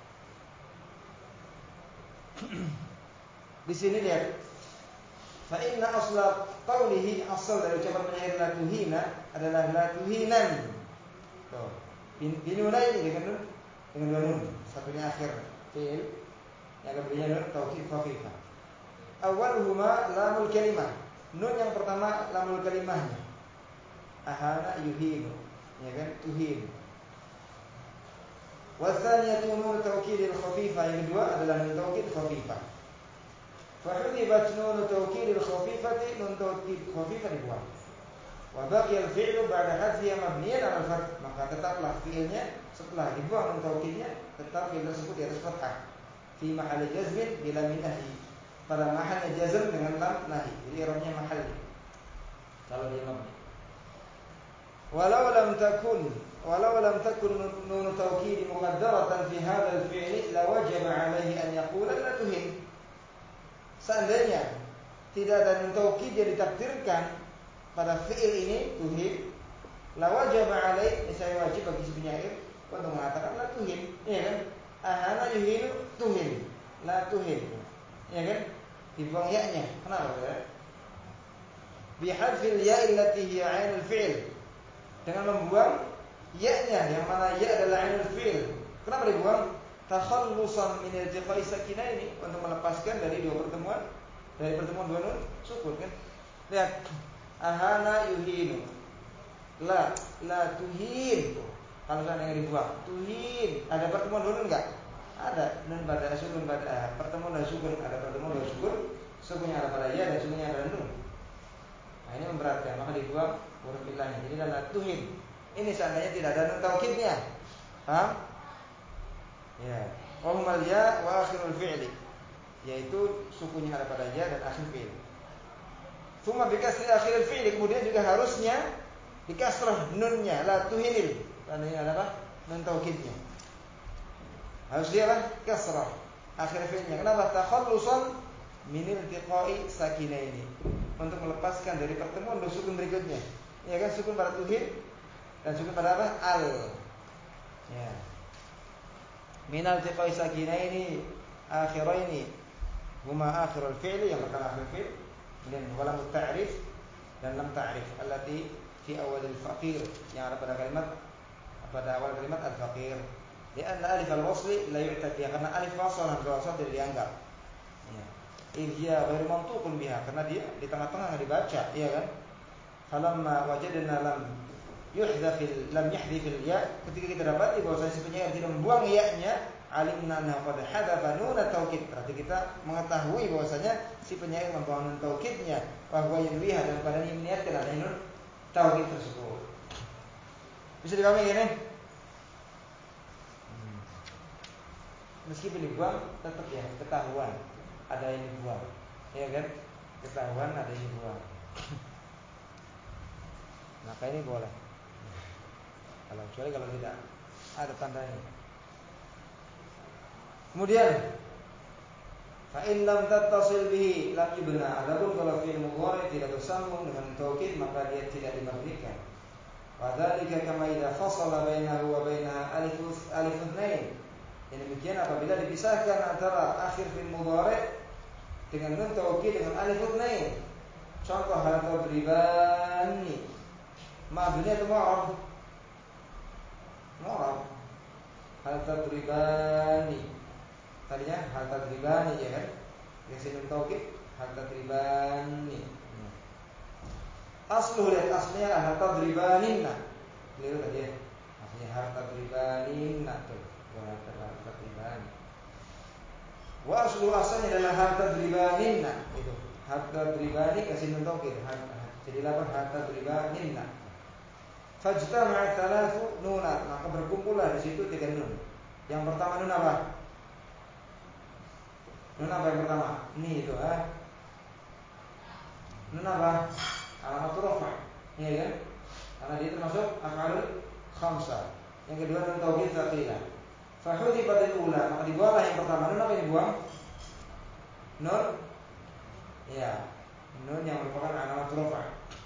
Di sini lihat. Fa inna asla qawlihi, asal dari ucapan penyair la tuhina adalah la tuhinan. Tuh. Binuna ini dengan dua nun, satunya akhir fi'il, yang keduanya nun taukid khafifah. Awwaluhuma lamul kalimah. Nun yang pertama lamul kalimahnya. Ahana yuhinu, ya kan, tuhin. Wa tsaniyatu nun taukidil khafifah, yang kedua adalah nun taukid khafifah. Fa hudibat nun taukidil khafifati, nun taukid khafifah dibuang. Wa baqiyal fi'lu ba'da hadfiha mabniyan 'ala al-fath, maka tetaplah fi'ilnya setelah dibuang nun taukidnya tetap fi'il tersebut di atas fathah fi mahalli jazmin bila min nahi, pada mahalnya jazm dengan lam nahi, jadi i'rabnya mahalli kalau dia mabni. Walau lam takun nun taukid muqaddaratan fi hadzal fi'li la wajaba 'alaihi an yaqula la tuhin. Seandainya tidak ada nun taukid yang ditakdirkan pada fi'il ini tuhin, la wajaba 'alaihi, saya wajib bagi si penyair untuk mengatakan la tuhin, ya kan? Ahana yuhinu tuhin, la tuhin, ya kan? Dibuang ya-nya. Kenapa ya? Bihadfil ya allati hiya 'ainul fi'il, dengan membuang ya-nya yang mana ya adalah 'ainul fi'il. Kenapa dibuang? Takhallusan min iltiqa'i sakinaini, untuk melepaskan dari pertemuan dua nun sukun kan? Lihat, ahana yuhinu, la tuhin. Kalau seandainya dibuang tuhin, ada pertemuan dua nun enggak? Ada, nun pada sukun pada pertemuan dan sukun, ada pertemuan dan sukun, sukunnya ada pada ya dan sukunnya ada nun. Nah, ini memberatkan, maka dibuang huruf ilahnya. Jadi la tuhin. Ini seandainya tidak ada nun taukidnya. Paham? Ya. Wahumal ya wa akhirul fi'li, yaitu sukunya ada pada ya dan akhir fi'il. Tsumma bi kasri akhiril fi'li, kemudian juga harusnya dikasrah nunnya, la tuhinil. Karena ini adalah nun taukidnya. Harus dia lah kasrah akhir fi'ilnya. Kenapa? Takhallusan min iltiqa'i sakinaini, untuk melepaskan dari pertemuan dua sukun berikutnya. Ya kan, sukun pada tuhin dan sukun pada apa? Al. Ya. Min iltiqa'i sakinaini akhiraini huma akhirul fi'li, yang pertama akhir fi'il, kemudian walam ta'rif dan lam ta'rif allati fi awalil faqir, yang ada pada awal kalimat al-faqir. Lianna alif al-wasli la yu'tad biha, karena alif wasl hamzah wasl tidak dianggap. Ya. Idhiya ghairu mantuqun biha, karena dia di tengah-tengah enggak dibaca, iya kan? Falamma wajadna lam yahdhifil ya, ketika kita dapati bahwa si penyair tidak membuang ya-nya, alimna annahu qad hadafa nun taukid, berarti kita mengetahui bahwasanya si penyair membuang nun taukidnya, bahwa yanwiha, dan padanya meniatkan adanya nun taukid tersebut. Bisa dipahami ya, nih? Meskipun dibuang tetap ya ketahuan ada yang dibuang, ya kan? Ketahuan ada yang dibuang. Maka ini boleh. Kecuali kalau tidak ada tandanya. Kemudian fa in lam tattasil bihi lam yubna. Adapun kalau fi'il mudhari tidak bersambung dengan taukid, maka dia tidak dimabnikan. Wa dzalika kama idza fasala bainahu wa bainaha alif itsnain. Yang demikian apabila dipisahkan antara akhir fi'il mudhari dengan nun taukid dengan alif itsnain. Contoh hal tadribani. Ma'bni atau mu'rab? Mu'rab. Hal tadribani. Tadinya hal tadribani, ya kan? Yang nun taukid hal tadribani. Asluh, lihat aslinya hal tadribaninna. Keliru tadi ya. Aslinya hal tadribaninna tuh. Hal tadribani. Wa aslu asalnya adalah hal tadribaninna. Itu. Hal tadribani kasih nun taukid. Jadi lapar hal tadribaninna. Fajtama'a thalathu nunat, maka berkumpullah di situ tiga nun. Yang pertama nun apa? Nun apa yang pertama? Ini itu, nun apa? Alamat rafa', iya kan? Karena dia termasuk af'alul khamsah. Yang kedua nun taukid tsaqilah. Fa hudhifatil ula, maka dibuanglah yang pertama. Nun apa yang dibuang? Nun, ya, nun yang merupakan alamat rafa'.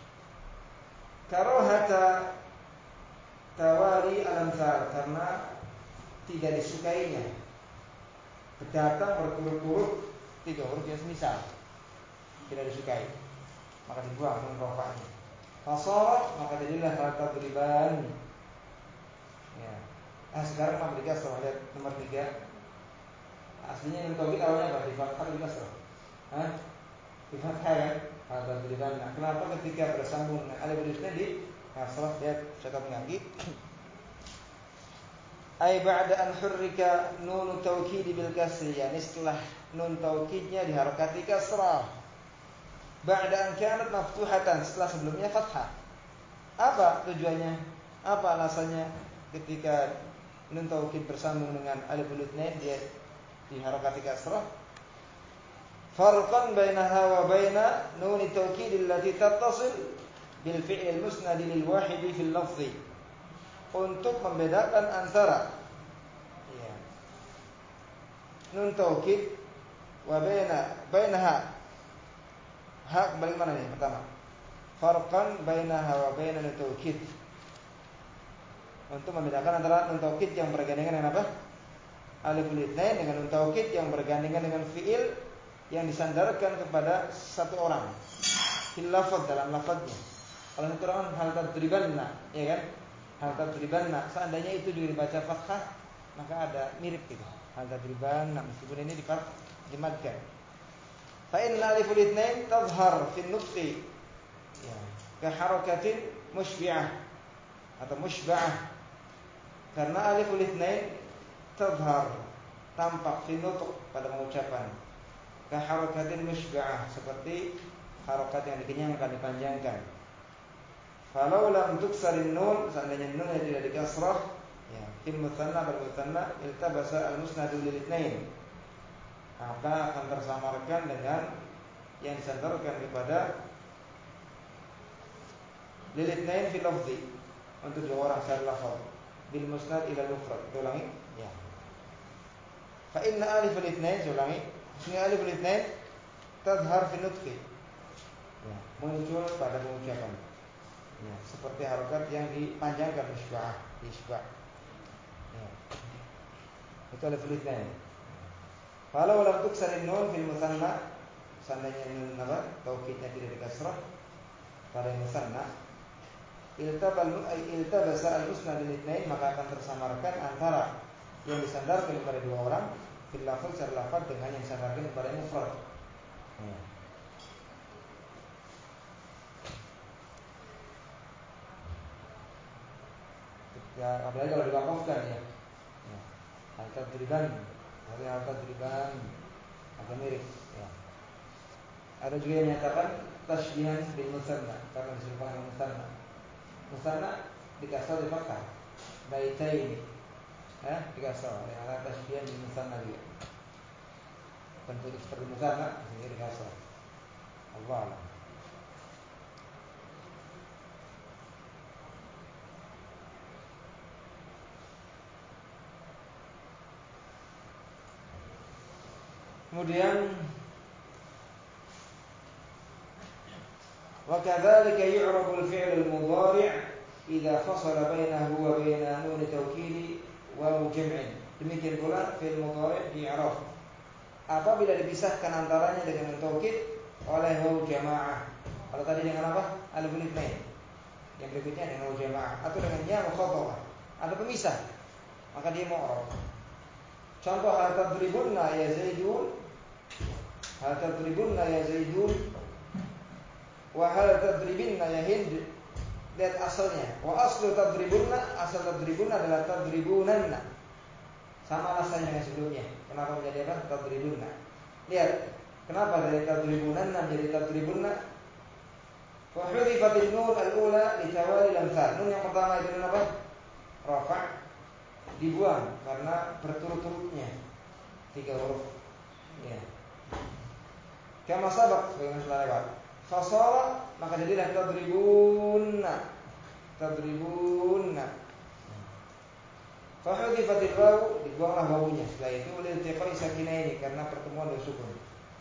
Karahata tawali al-amthal, karena tidak disukainya datang berturut-turut tiga huruf yang semisal, tidak disukai, maka dibuang nun rafa'nya. Fasarat, maka jadilah hal tadriban. Ya. Sekarang mabni kasrah, lihat nomor 3. Aslinya nun taukid awalnya apa? Di fathah atau di kasrah? Di fathah kan? Hal tadriban. Nah, kenapa ketika bersambung dengan alif itsnain di kasrah? Lihat catat kaki. Ai ba'da an hurrika nun taukid bil kasri, yani setelah nun taukidnya diharakati kasrah. Ba'da an kanat maftuhatan, setelah sebelumnya fathah. Apa tujuannya? Apa alasannya ketika nun taukid bersambung dengan aliful itsnain dia diharokati kasrah? Farqan bainaha wa baina nun taukid allati tattasil bil fi'l musnad lil wahid fil lafzi. Untuk membedakan antara nun taukid wa bainaha. Hak balik mana nih pertama? Farqan bainaha wa baina nun taukid. Untuk membedakan antara nun taukid yang bergandengan dengan apa? Aliful itsnain dengan nun taukid yang bergandengan dengan fiil yang disandarkan kepada satu orang. Fil lafaz, dalam lafaznya. Kalau satu orang hal tadribanna, ya kan? Hal tadribanna, seandainya itu juga dibaca fathah, maka ada mirip gitu. Hal tadribanna meskipun ini dimadkan. Fa inna aliful itsnain tadhhar fi an-nutqi ya, ka harakatin mushbi'ah atau mushba'ah. Karena aliful itsnain tadhhar, tampak fi nutq pada pengucapan, ka harakatin mushba'ah, seperti harakat yang dikenyangkan, dipanjangkan. Falau lam tuksarin nun, seandainya nun yang tidak dikasrah ya, fil mutsanna bil mutsanna iltabasa al-musnadu lil itsnain, maka akan tersamarkan dengan yang disandarkan kepada lil itsnain fil lafzi, untuk dua orang secara lafaz, bil musnad ila al-mufrad. Ulangi ya. Fa inna alif al-itsnain, ulangi, sunni alif al-itsnain tadhhar fi nutqi ya, muncul pada pengucapan ya, seperti harokat yang dipanjangkan, isbah ya. Itu alif al-itsnain. Kalau lam tuksarin nun fil mutsanna, seandainya nun apa? Taukidnya tidak dikasrah pada mutsanna, iltabasa al-musnad lil itsnain, maka akan tersamarkan antara yang disandarkan kepada dua orang fil lafaz, secara lafaz, dengan yang disandarkan kepada mufrad. Ya. Ya, apalagi kalau diwakafkan ya. Ya. Al-tadriban, al-tadriban agak mirip ya. Ada juga yang menyatakan tasbihan bil musanna, karena diserupakan dengan musanna. Musanna dikasar di fathah, baitaini ya, dikasar dengan kata tasbihan bil musanna juga. Bentuk seperti musanna sehingga dikasar. Allah Allah. Kemudian wa kadzalika yu'rabu al-fi'l al-mudhari' idza fasala bainahu wa baina nun tawkid wa jam'in. Demikian pula fi'il mudhari' i'rab apabila dipisahkan antaranya dengan taukid oleh waw jamaah. Kalau tadi dengan apa? Alif itsnain. Yang berikutnya dengan waw jamaah atau dengan ya mukhatabah. Ada pemisah, maka dia mu'rab. Contoh hal tadribunna ya Zaidun, hal tadribunna ya Zaidun, wa hal tadribinna ya Hind. Lihat asalnya. Wa aslu tadribunna, asal tadribunna adalah tadribunanna. Sama asalnya dengan sebelumnya. Kenapa menjadi apa? Tadribunna. Lihat, kenapa dari tadribunanna menjadi tadribunna? Wa hudifatin nun al-ula li tawali al-amthal. Nun yang pertama itu nun apa? Rafa', dibuang karena berturut-turutnya 3 huruf. Ya. Kama sabaq, sebagaimana telah lewat. Fasara, maka jadilah tadribunna. Tadribunna. Fahudifatil waw, dibuanglah wawunya. Setelah itu liltiqai sakinaini, karena pertemuan dua sukun.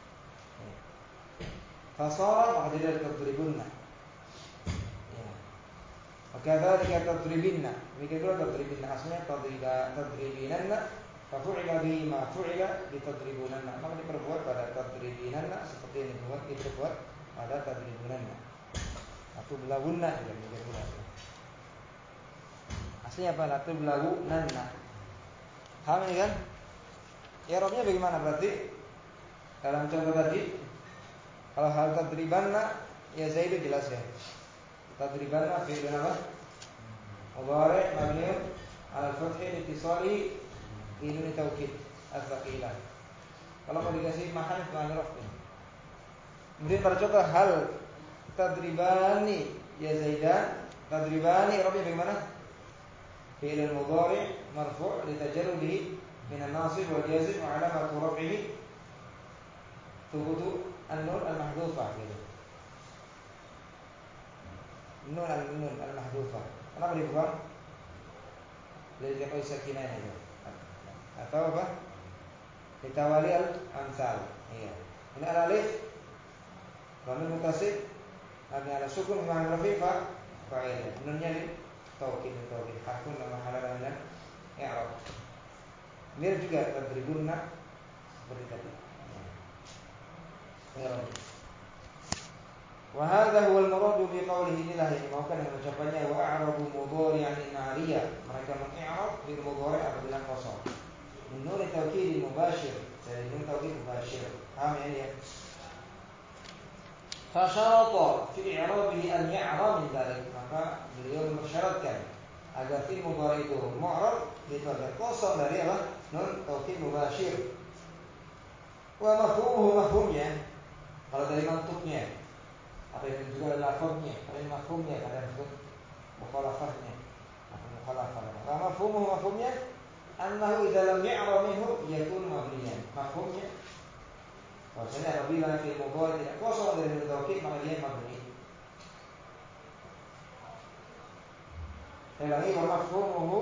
Fasara, maka jadilah tadribunna. Ya. Wakadzalika tadribinna. Demikian pula tadribinna, asalnya tadribinanna. Fafu'ila bihi ma fu'ila bitadribunanna, maka diperbuat pada tadribinanna seperti yang diperbuat pada tadribunanna. Atau belawunna juga demikian pula. Aslinya apa? Atau belawunanna. Paham ini kan? I'rabnya bagaimana berarti? Dalam contoh tadi, kalau hal tadribanna ya Zaidu jelas ya. Tadribanna fi'il apa? Mudhari' mabniun 'ala al-fathi litisalihi ini taukid az-zaqilah. Kalau mau dikasih mahal itu raf'in. Kemudian pada contoh hal tadribani ya Zaidan, Tadribani i'rabnya bagaimana? Fi'il mudhari' marfu' litajarrudihi min an-nasib wal jazm wa 'alamatu raf'ihi thubutu an-nun al-mahdhufah gitu. Nun al-mahdhufah. Kenapa dibuang? Dari kata sakinah itu. Atau apa? Ditawali al-amsal. Iya. Ini al-alif dhamir muttasil mabni ala sukun ma'al rafi'a fa'il. Nunnya ni taukid harfun la mahala min al-i'rab. Mirip juga tadribunna seperti tadi. Wa hadha huwa al-murad bi qawlihi inilah yang dimaukan dengan ucapannya wa a'rabu mudhari'an na'riyah. Mereka mengi'rab bil mudhari' apabila kosong. Nun taukid mubashir, dari nun taukid mubashir. Paham ya? Fasyarata fi i'rabihi an ya'ra min dzalik. Maka beliau mensyaratkan agar fi'il mudhari' itu mu'rab itu agar kosong dari apa? Nun taukid mubashir. Wa mafhumuhu mafhumnya. Kalau dari mantuknya apa yang juga adalah lafaznya, ada mafhumnya, ada disebut mukhalafahnya. Wa mafhumuhu mafhumnya annahu idza lam ya'ra minhu yakun mabniyan. Mafhumnya bahwasanya apabila fi'il mudhari' tidak kosong dari nun taukid maka dia mabni. Lagi wa mafhumuhu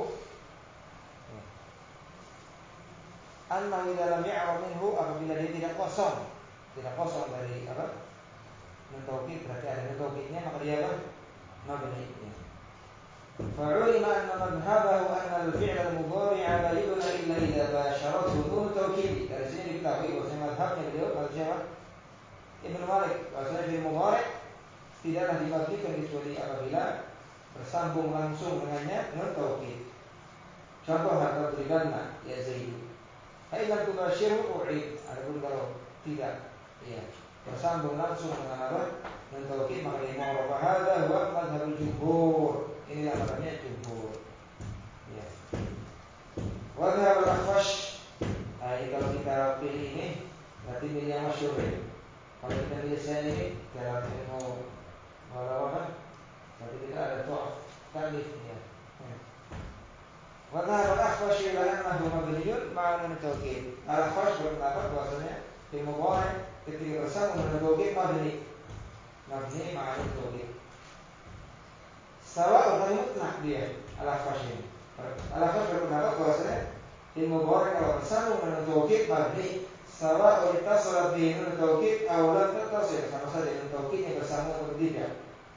annahu idza lam ya'ra minhu apabila dia tidak kosong dari apa? Nun taukid berarti ada nun taukidnya maka dia apa? Mabni. فعلم أن مذهبه أن الفعل المضارع لا يبنى إلا إذا باشرته نون التوكيد. Dari sini diketahui bahwa mazhabnya beliau mazhab Ibnu Malik bahwasanya fi'il mudhari' tidaklah dimabnikan kecuali apabila bersambung langsung dengannya nun taukid. Contoh kata tadribanna ya Zaid. Fa illam tubashiru u'id. Adapun kalau tidak bersambung langsung dengan apa? Nun taukid maka dia mu'rab. Hadza huwa mazhabul jumhur. Inilah mazhabnya jumhur. Ya. Wa dhahab al-Akhfash. Ini kalau kita pilih ini berarti pilih yang masyhur ya. Kalau kita pilih saya ini dalam ilmu muhawahah berarti kita ada tu'af talif ya. Wa dhahab al-Akhfash ila annahu mabniyun ma'a nun taukid. Al-Akhfash berpendapat bahwasanya fi'il mudhari' ketika bersama nun taukid mabni ma'a nun taukid. Sawa atau mutlak dia al-Akhfash ini. Al-Akhfash berpendapat bahwasanya fi'il mudhari' kalau bersambung dengan taukid mabni sawa atau ittasala bi nun taukid aw lam tattasil, sama saja nun taukid yang bersambung atau tidak.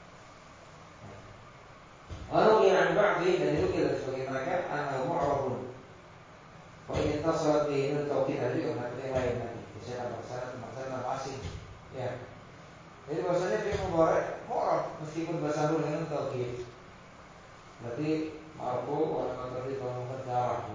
Walau yang ba'di dan itu sebagai mereka annahu mu'rabun. Wa in ittasala bi nun taukid tadi juga yang lain nanti. Saya tambah asing. Ya. Jadi bahasanya fi'il mudhari' mu'rab meskipun bersambung dengan nun taukid. Berarti marfu wa maqdari wa muqaddarah.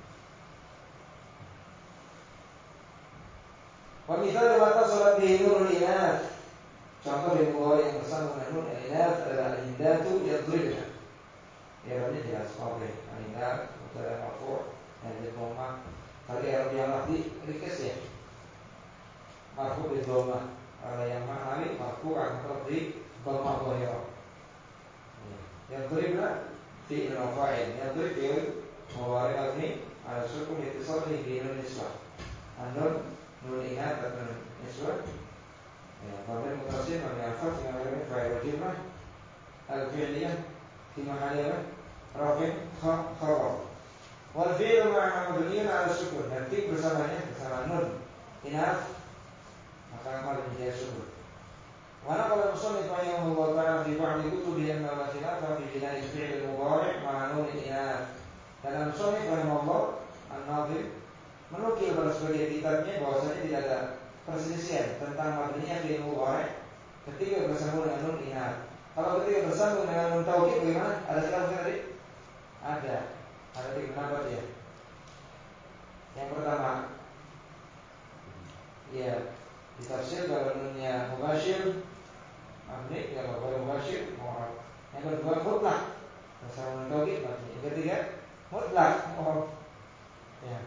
Wa mithal ma tasala bihi nunul inath. Contoh fi'il mudhari' yang bersambung dengan nun inath adalah al-hindatu yadribna. I'rabnya jelas oke. Al-hindat mubtada marfu' dan dhamma. Kalau i'rab yang lafzi ringkas ya. Marfu' bil dhamma. Kalau yang ma'nawi marfu' an di dhamma dhahirah. Yadribna fi'il wa fa'il. Yadrib fi'il mudhari' mabni 'ala sukun ittisalihi bi nun nisbah. An-nun nun inath atau nun nisbah. Ya, dhamir muttasil mabni 'ala fath wa fa'il wa jumlah al-fi'liyah fi mahalli rafin khabar. Wal fi'lu ma'a mabniun 'ala sukun. Dan fi'il bersamanya bersama nun inath maka mabni dia sukun. Wa naqala al-musannif rahimahullah ta'ala fi ba'd kutubihi anna la khilafa fi bina'i al-fi'l al-mudhari' ma'a nun al-inath. Dan al-musannif rahimahullah an-nadhim menukil pada sebagian kitabnya bahwasanya tidak ada perselisihan tentang mabninya fi'il mudhari' ketika bersambung dengan nun inath. Kalau ketika bersambung dengan nun taukid bagaimana? Ada khilaf tadi? Ada tiga pendapat ya. Yang pertama, ya ditafsir kalau nunnya mubashir mabni, kalau baru mubashir mu'rab. Yang kedua mutlak bersama nun taukid mabni. Yang ketiga mutlak mu'rab. Ya.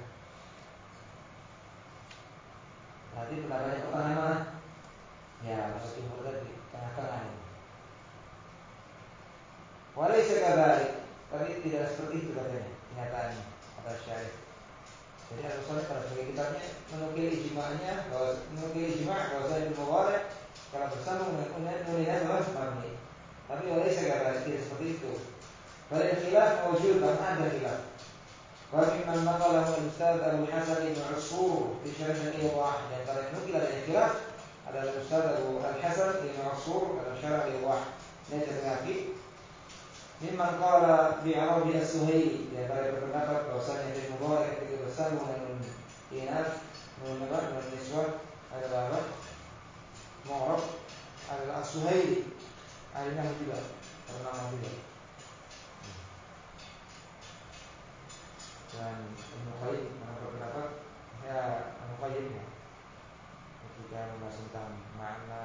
Nanti pendapatnya pertanyaan mana? Ya, masuk timur tadi tengah-tengah ini. Walaysa kadzalik, tapi tidak seperti itu katanya kenyataannya kata Syarif. Jadi Al-Musannif pada sebagai kitabnya menukil ijma' bahwa Zaid bin Mubarak kalau bersambung dengan nulinan harus mabni. Tapi walaysa kadzalik, tidak seperti itu. Bal khilaf mawjud, ada khilaf. Wa mimman naqalahu al-Ustaz Abu Hasan bin Usfur fi syarh al-Idah, dan kalau nukil ada khilaf adalah Ustaz Abu Hasan bin Usfur dalam syarh al-Idah. Ini terkait mimman qala bi Arabi as-Suhaili, dia berpendapat bahwasanya Ibnu Mubarak ketika bersambung dengan inat menurut nisbah adalah apa? Mu'rab adalah as-Suhaili. Akhirnya juga bernama juga. Dan Ibnu Qayyim berpendapat ya Ibnu Qayyim ketika membahas tentang makna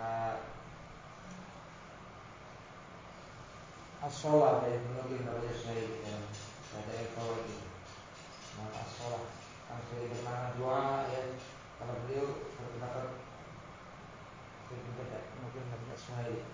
as-shalah dari mungkin namanya Syekh ada ekor itu makna as-shalah kan sebagai bermakna doa ya. Kalau beliau berpendapat mungkin namanya Syekh.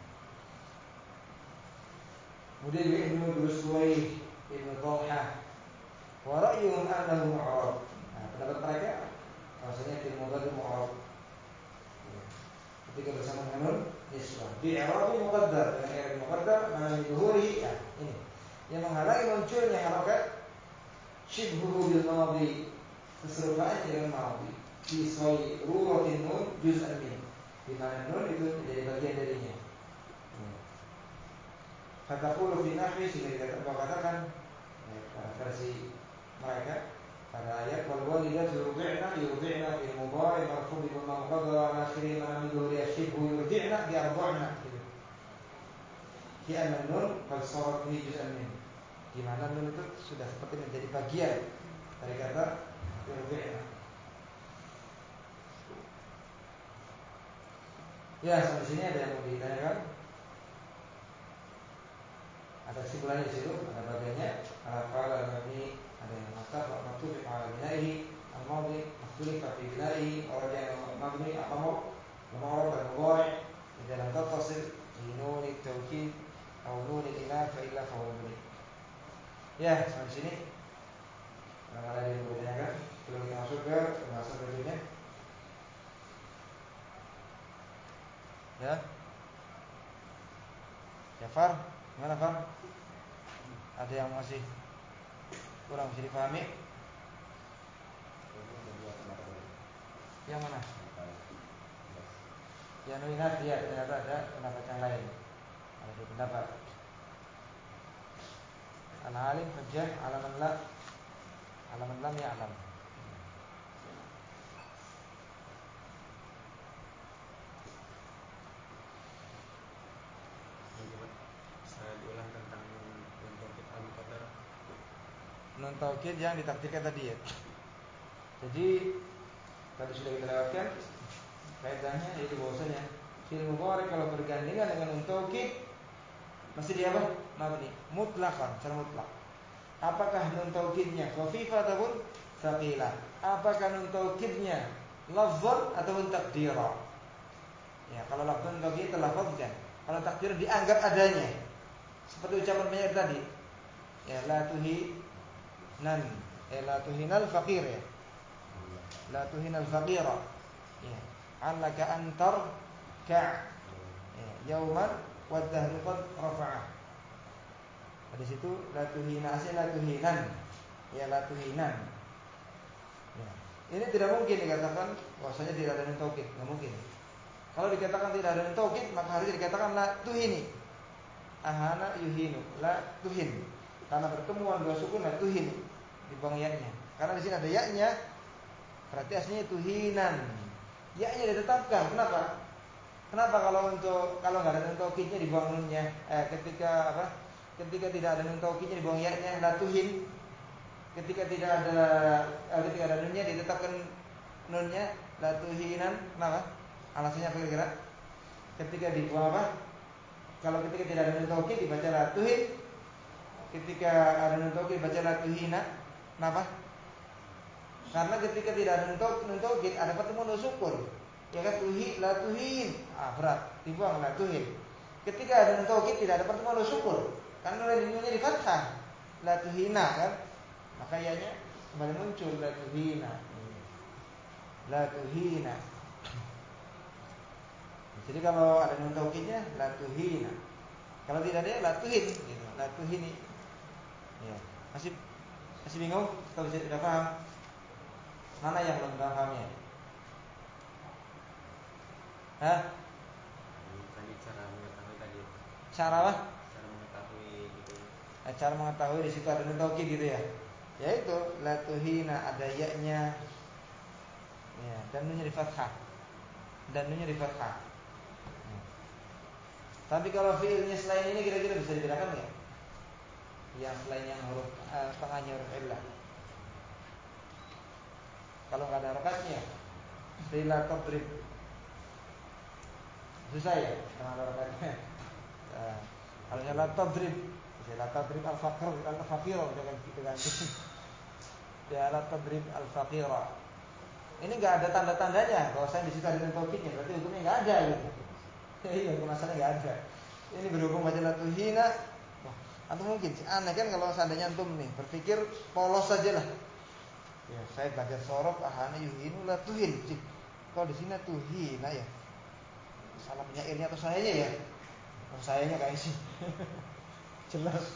Kemudian Ibnu Dursuwai Ibnu Talha wa ra'yuhum annahu mu'arab. Nah, pendapat mereka bahwasanya fil mudhari mu'arab. Ketika bersama dengan nisbah bi'irabi muqaddar, dengan i'rab muqaddar mana zuhuri ya ini yang menghalangi munculnya harakat syibhu bil madhi, keserupaan dengan madhi fi sayruratin nun juz'an min, di mana nun itu menjadi bagian darinya. Fataqulu fi nahwi, sehingga katakan versi mereka pada ayat wal walidatu yurdi'na fil mudhari marfu bi dhamma muqaddara ala akhirih man min dhuhri asyibhu yurdi'na bi arba'na gitu. Di anna nun qad sarat bihi juz'an min, di mana nun itu sudah seperti menjadi bagian dari kata yurdi'na. Ya, sampai sini ada yang mau ditanyakan? Ada kesimpulannya di situ, ada bagiannya al-fa'al al-mabni, ada yang maktub ala binaihi al-madhi makhtulifa fi binaihi wa raja'a mabni al-amr al-ma'ruf al-mudhari' idza lam tattasil bi nun at-tawkid aw nun al-inath fa illa fa huwa mabni. Ya, sampai sini. Ada yang mau ditanyakan? Sebelum kita masuk ke pembahasan berikutnya. Ya. Jafar, gimana Far? Ada yang masih kurang bisa dipahami? Yang mana? Yang nuinat dia ternyata ada pendapat yang lain. Ada dua pendapat. Al-alim hujjah ala man lam ya'lam. Saya diulang tentang nun taukid al-muqaddar. Nun taukid yang ditakdirkan tadi ya. Jadi tadi sudah kita lewatkan kaidahnya, yaitu bahwasanya fi'il mudhari kalau bergandengan dengan nun taukid mesti dia apa? Mabni mutlaqan, secara mutlak. Apakah nun taukidnya khafifah ataupun tsaqilah? Apakah nun taukidnya lafzan ataupun takdira? Ya, kalau lafzan taukid terlafazkan, kalau takdir dianggap adanya. Seperti ucapan penyair tadi. Ya, la tuhinan, la tuhinal faqir ya. La tuhinal faqira. Ya, annaka antar ka' ya, yauman wa dahru qad rafa'ah. Di situ la tuhina asli la tuhinan. Ya, la tuhinan. Ya. Ini tidak mungkin dikatakan bahwasanya tidak ada nun taukid, enggak mungkin. Kalau dikatakan tidak ada nun taukid, maka harus dikatakan la tuhini. Ahana yuhinu, la tuhin. Karena pertemuan dua sukun la tuhin, dibuang ya-nya. Karena di sini ada ya-nya, berarti aslinya tuhinan. Ya-nya ditetapkan. Kenapa? Kenapa kalau enggak ada nun taukidnya dibuang nunnya? Ketika tidak ada nun taukidnya dibuang ya-nya, la tuhin. Ketika ada nunnya ditetapkan nunnya, la tuhinan. Kenapa? Alasannya apa kira-kira? Ketika dibuang apa? Kalau ketika tidak ada nun taukid dibaca la tuhin. Ketika ada nun taukid dibaca la tuhina. Kenapa? Karena ketika tidak ada nun taukid ada pertemuan dua sukun. Ya kan, la tuhin. Berat, dibuang la tuhin. Ketika ada nun taukid tidak ada pertemuan dua sukun. Kan nunnya di fathah. La tuhina kan? Maka ianya kembali muncul la tuhina. La tuhina. Jadi kalau ada nun taukidnya la tuhina. Kalau tidak ada la tuhin gitu. La tuhini. Ya. Masih bingung? Atau bisa tidak paham? Mana yang belum pahamnya? Hah? Tadi cara mengetahui tadi. Cara apa? Cara mengetahui gitu. Cara mengetahui di situ ada nun taukid gitu ya. Yaitu la tuhina ada ya-nya. Ya, dan nunnya di fathah. Ya. Tapi kalau fiilnya selain ini kira-kira bisa dibedakan enggak? Yang selain yang huruf tengahnya huruf illah. Kalau enggak ada harokatnya, la tadrib. Susah ya dengan harokatnya. Nah, kalau la tadrib, la tadrib al-faqir, al-faqir gitu kan. Ya la tadrib al-faqira. Ini enggak ada tanda-tandanya bahwa saya di situ ada taukidnya, berarti hukumnya enggak ada gitu. Iya, masalahnya enggak ada. Ini berhubung baca la tuhina. Wah, atau mungkin aneh kan kalau seandainya antum nih berpikir polos saja lah. Ya, saya belajar sorof ahana yuhinu la tuhin. Kalau di sini tuhina ya. Salah penyairnya atau sayanya ya? Oh, sayanya kayak sih. Jelas.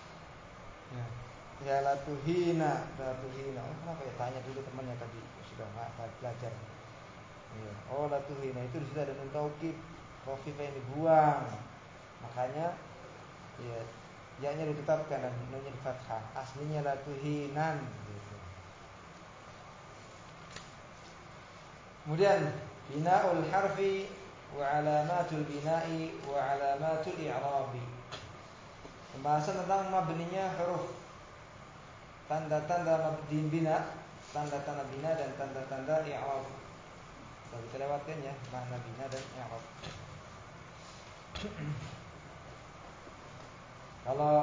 Ya la tuhina. Oh, kenapa ya? Tanya dulu temannya tadi. Sudah enggak belajar. Ya. Oh, la tuhina itu di situ ada nun taukid. Khafifah yang dibuang. Makanya ya ya-nya ditetapkan dan nunnya di fathah. Aslinya la tuhinan gitu. Kemudian bina'ul harfi wa alamatul bina'i wa alamatul i'rabi. Pembahasan tentang mabninya huruf. Tanda-tanda mabni bina, tanda-tanda bina dan tanda-tanda i'rab. Sudah kita lewatkan ya, makna bina dan i'rab. Kalau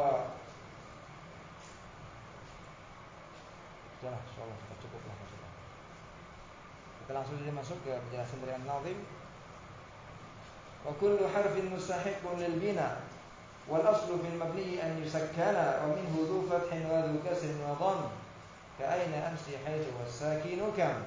sudah, insyaallah sudah cukup lah. Kita langsung saja masuk ke penjelasan dari An-Nazim. Wa kullu harfin mustahiqqun lil bina wal aslu fil mabni an yusakkana wa minhu dhu fathin wa dhu kasrin wa dhamm ka aina amsi haitsu was-sakinu kam.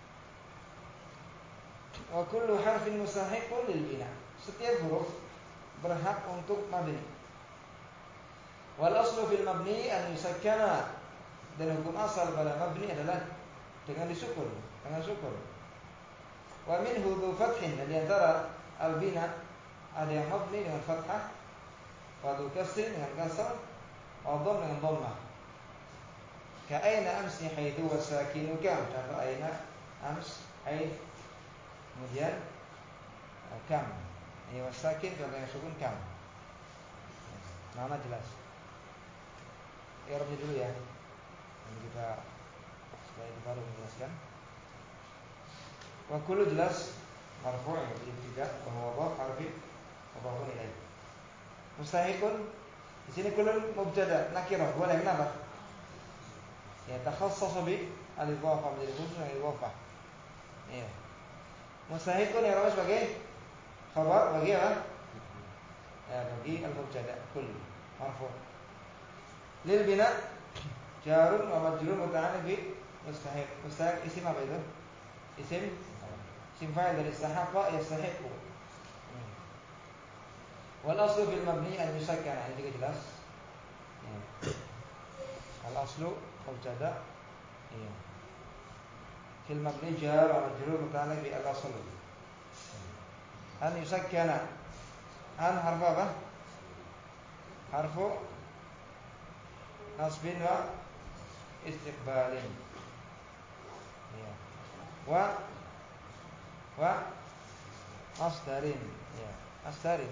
Wa kullu harfin mustahiqqun lil bina. Setiap huruf berhak untuk mabni. Wal aslu fil mabni an yusakkana, dan hukum asal pada mabni adalah dengan disukun, dengan sukun. Wa minhu dhu fathin, dan di antara al-bina ada yang mabni dengan fathah, wa dhu kasrin dengan kasrah, wa dhamm dengan dhammah. Ka aina amsi haitsu wasakinu kam. Contoh aina ams haits, kemudian kam. Ini wasakin contoh yang sukun kam. Nama jelas. I'rabnya dulu ya. Nanti kita setelah itu baru menjelaskan. Wa kullu jelas marfu' yang tidak bahwa dhaf harfi mudhafun ilaih. Mustahiqun di sini kullu mubtada nakirah, boleh kenapa? Ya takhassasa bi al-idhafah, menjadi khusus dengan idhafah. Iya. Mustahiqun ya sebagai khabar bagi apa? Ya, bagi al-mubtada kullu marfu'. Lil bina jarun wa majrur muta'alliq bi mustahiq. Mustahiq isim apa itu? Isim fa'il dari istahaqqa yastahiqu. Wal aslu fil mabni an yusakkana, ini juga jelas. Ya. Al aslu mubtada. Iya. Fil mabni jar wa majrur muta'alliq bi al asl. An yusakkana. An harfu apa? Harfu nasbin wa istiqbalin. Ya. Wa asdarin. Ya, asdarin.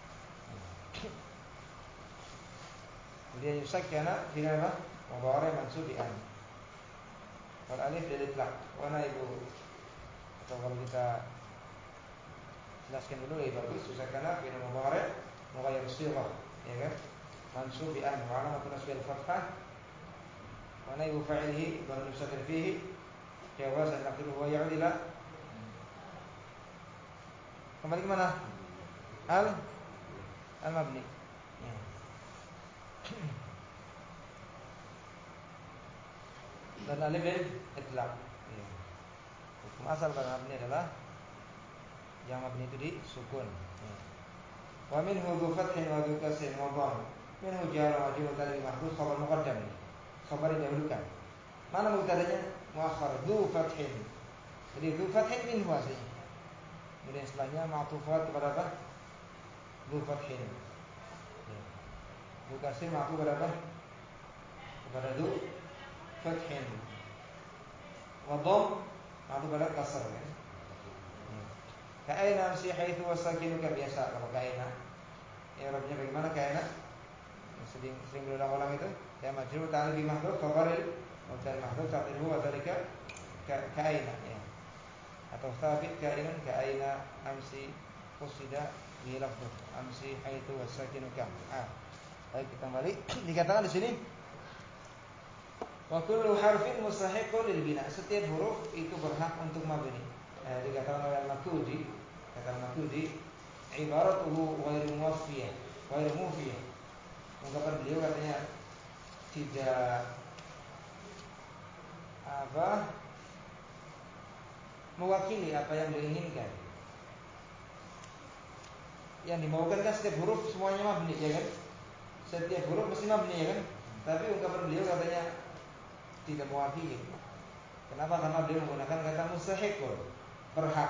Kemudian yusakkana fi nama mudhari mansub bi an. Wal alif lil itlaq. Wa naibu, atau kalau kita jelaskan dulu ya bagus, yusakkana fi nama mudhari mughayyir sighah, ya kan? Mansub bi an wa alamat nasbil fathah. Wa naibu fa'ilihi dhamir mustatir fihi jawazan naqluhu wa ya'dila. Kembali ke mana? Al-mabni. Ya. Dan alif lil idlaq. Ya. Hukum asal pada mabni adalah yang mabni itu disukun. Ya. Wa minhu dhu fathin wa dhu kasrin wa dhamm. Minhu jar wa majrur tali mahdhuf khabar muqaddam. Khabar didahulukan. Mana mubtada'nya? Muakhar dhu fathin. Jadi dhu fathin minhu aslinya. Kemudian setelahnya ma'tufat kepada apa? Dhu fathin. Ya. Dhu kasrin ma'tuf kepada apa? Kepada dhu fathin. Wa dhamm ma'tuf kepada kasr ya. Ka'aina amsi haitsu wasakinuka biasa kalau ka'aina. I'rabnya bagaimana ka'aina? Sering berulang-ulang itu. Ya majrur ta'al bi mahdhuf khabaril mubtada mahdhuf taqdiruhu wa dzalika ka'aina ya. Atau thabit ka'inan ka'aina amsi qusida bi lafdh amsi haitsu wasakinuka. Baik kita kembali. Dikatakan di sini wa kullu harfin mustahiqqun lil bina. Setiap huruf itu berhak untuk mabni. Dikatakan oleh Al-Maturidi, kata Al-Maturidi, ibaratuhu ghairu muwaffiyah, ghairu mufiyah. Ungkapan beliau katanya tidak mewakili apa yang beliau inginkan. Yang dimaukan kan setiap huruf semuanya mabni, ya kan? Setiap huruf mesti mabni, ya kan? Tapi ungkapan beliau katanya tidak mewakili. Kenapa? Karena beliau menggunakan kata mustahiqqun, berhak.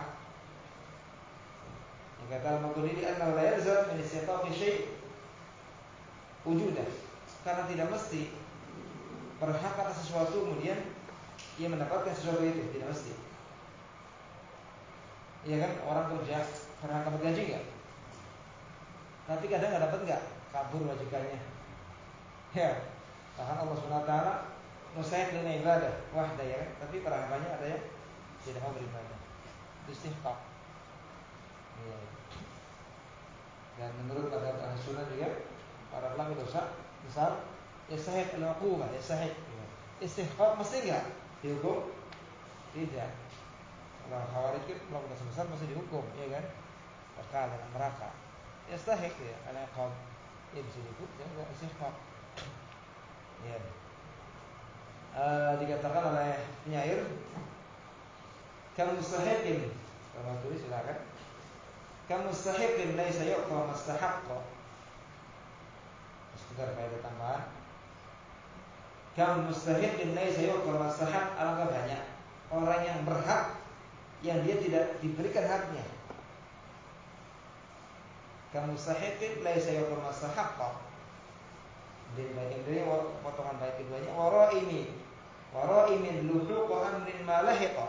Yang kata Al-Maturidi annahu la yalzam min istihqaqi syai' wujudah. Karena tidak mesti berhak atas sesuatu kemudian ia mendapatkan sesuatu itu, tidak mesti. Iya kan? Orang kerja berhak dapat gaji enggak? Tapi kadang enggak dapat enggak? Kabur majikannya. Ya. Bahkan Allah Subhanahu wa taala mustahiq lil ibadah wahda ya kan? Tapi para hambanya ada yang tidak mau beribadah. Istihqaq. Ya. Dan menurut mazhab Ahlussunnah juga para pelaku dosa besar yastahiq al-uqubah, yastahiq. Istihqaq mesti enggak dihukum? Tidak. Kalau Khawarij itu pelaku dosa besar mesti dihukum, ya kan? Kekal dalam neraka. Yastahiq ya, al-iqab. Ya bisa dihukum, enggak istihqaq. Ya. Dikatakan oleh penyair kam mustahiqin. Kalau tulis silakan. Kam mustahiqin laisa yu'ta mustahaqqa. Sekedar faedah tambahan. Kam mustahiqin laisa yu'ta mustahaq. Alangkah banyak orang yang berhak yang dia tidak diberikan haknya. Kam mustahiqin laisa yu'ta mustahaqqa. Dari bagian kedua, potongan bait keduanya wara'imin luhuq amrin ma lahiqa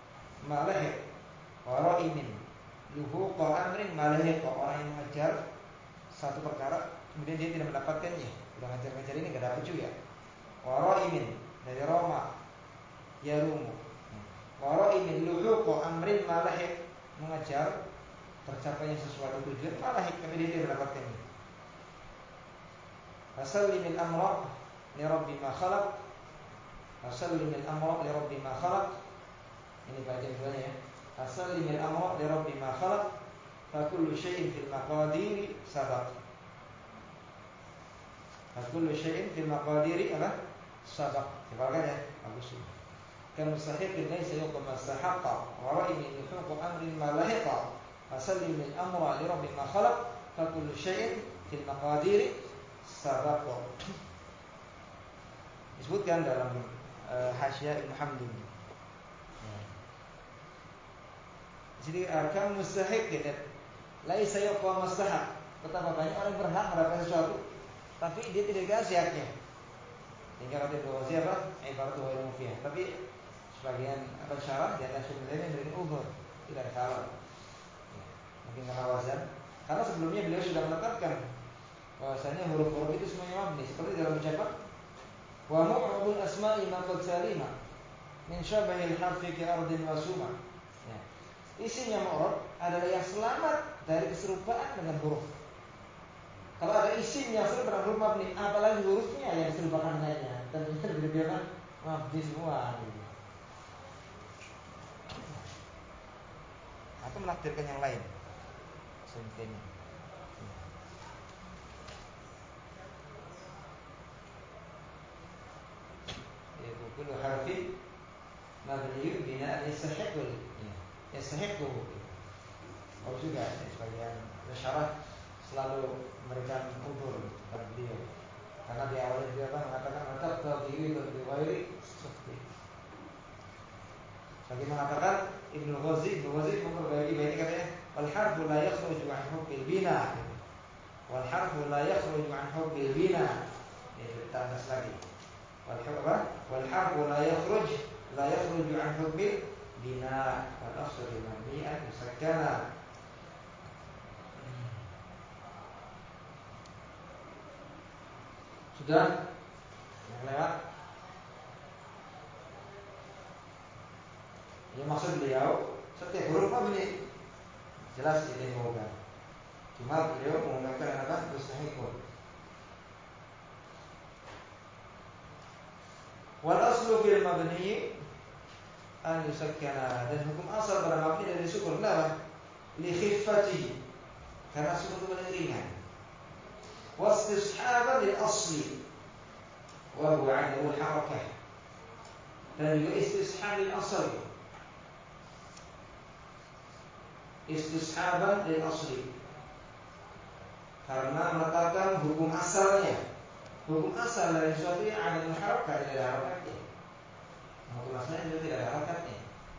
wara'imin luhuq amrin ma lahiqa. Orang yang mengejar satu perkara kemudian dia tidak mendapatkannya, udah ngejar-ngejar ini enggak dapat juga. Wara'imin dari Roma yarumu. Wara'imin luhuq amrin ma lahiq, mengejar tercapainya sesuatu tujuan ma lahiq kemudian dia tidak mendapatkannya. Fasallimil amra li rabbi ma khalaq. Fasallimil amra li rabbi ma khalaq. Ini bagian keduanya ya. Fasallimil amra li rabbi ma khalaq. Fa kullu syai'in fil maqadiri sabaq. Fa kullu syai'in fil maqadiri apa? Sabaq. Coba ya, bagus. Kam mustahiqin laysa yuqam mustahaqqa wa ra'ini yuhuq amrin ma lahiqa. Fasallimil amra li rabbi ma khalaq. Fa kullu syai'in fil maqadiri sabaq. Disebutkan dalam Hasyiah Ibnu Hamdun. Jadi kam mustahiq gitu. Laisa yuqa mustahaq. Betapa banyak orang berhak mendapatkan sesuatu tapi dia tidak dikasih haknya. Hingga kata bahwa siapa? Ibarat wa mufiyah. Tapi sebagian syarah di atas sebenarnya memberikan uzur, tidak salah. Mungkin karena wazan. Karena sebelumnya beliau sudah menetapkan bahwasanya huruf-huruf itu semuanya mabni seperti dalam ucapan wa mu'rabul asma'i ma qad salima min syabahil harfi ki ardin wa suma. Ya. Isinya mu'rab adalah yang selamat dari keserupaan dengan huruf. Kalau ada isim yang serupa dengan huruf mabni, apalagi hurufnya yang diserupakan dengannya, tentunya berbeda mabni semua. Gitu. Atau menakdirkan yang lain. Sebenarnya. mabniun bina'an yastahiqul yastahiqu. Oh juga sebagian syarah selalu memberikan udzur kepada beliau karena di awalnya dia mengatakan maka tadhiri dan riwayat seperti. Bagi mengatakan Ibnu Ghazi memperbaiki baiknya katanya wal harfu la yakhruju an hukmil bina. Wal harfu la yakhruju an hukmil bina. Ini tambah lagi. Wal harfu la yakhruju an hukmil bina. Wal aslu mabni'an musakkana. Sudah? Yang lewat? Yang maksud beliau setiap huruf mabni jelas ini mengubah. Cuma beliau menggunakan apa? Mustahikun. Wal aslu fil mabni an yusakkana, dan hukum asal pada mabni dari sukun kenapa? Li khiffati, karena sukun itu paling ringan. Wastishaban lil asli wa huwa 'adamu harakah, dan juga istishab lil asli. Istishaban lil asli, karena menetapkan hukum asalnya. Hukum asal dari sesuatu yang ada harakah, tidak ada harakatnya. Hukum asalnya juga tidak ada harakatnya.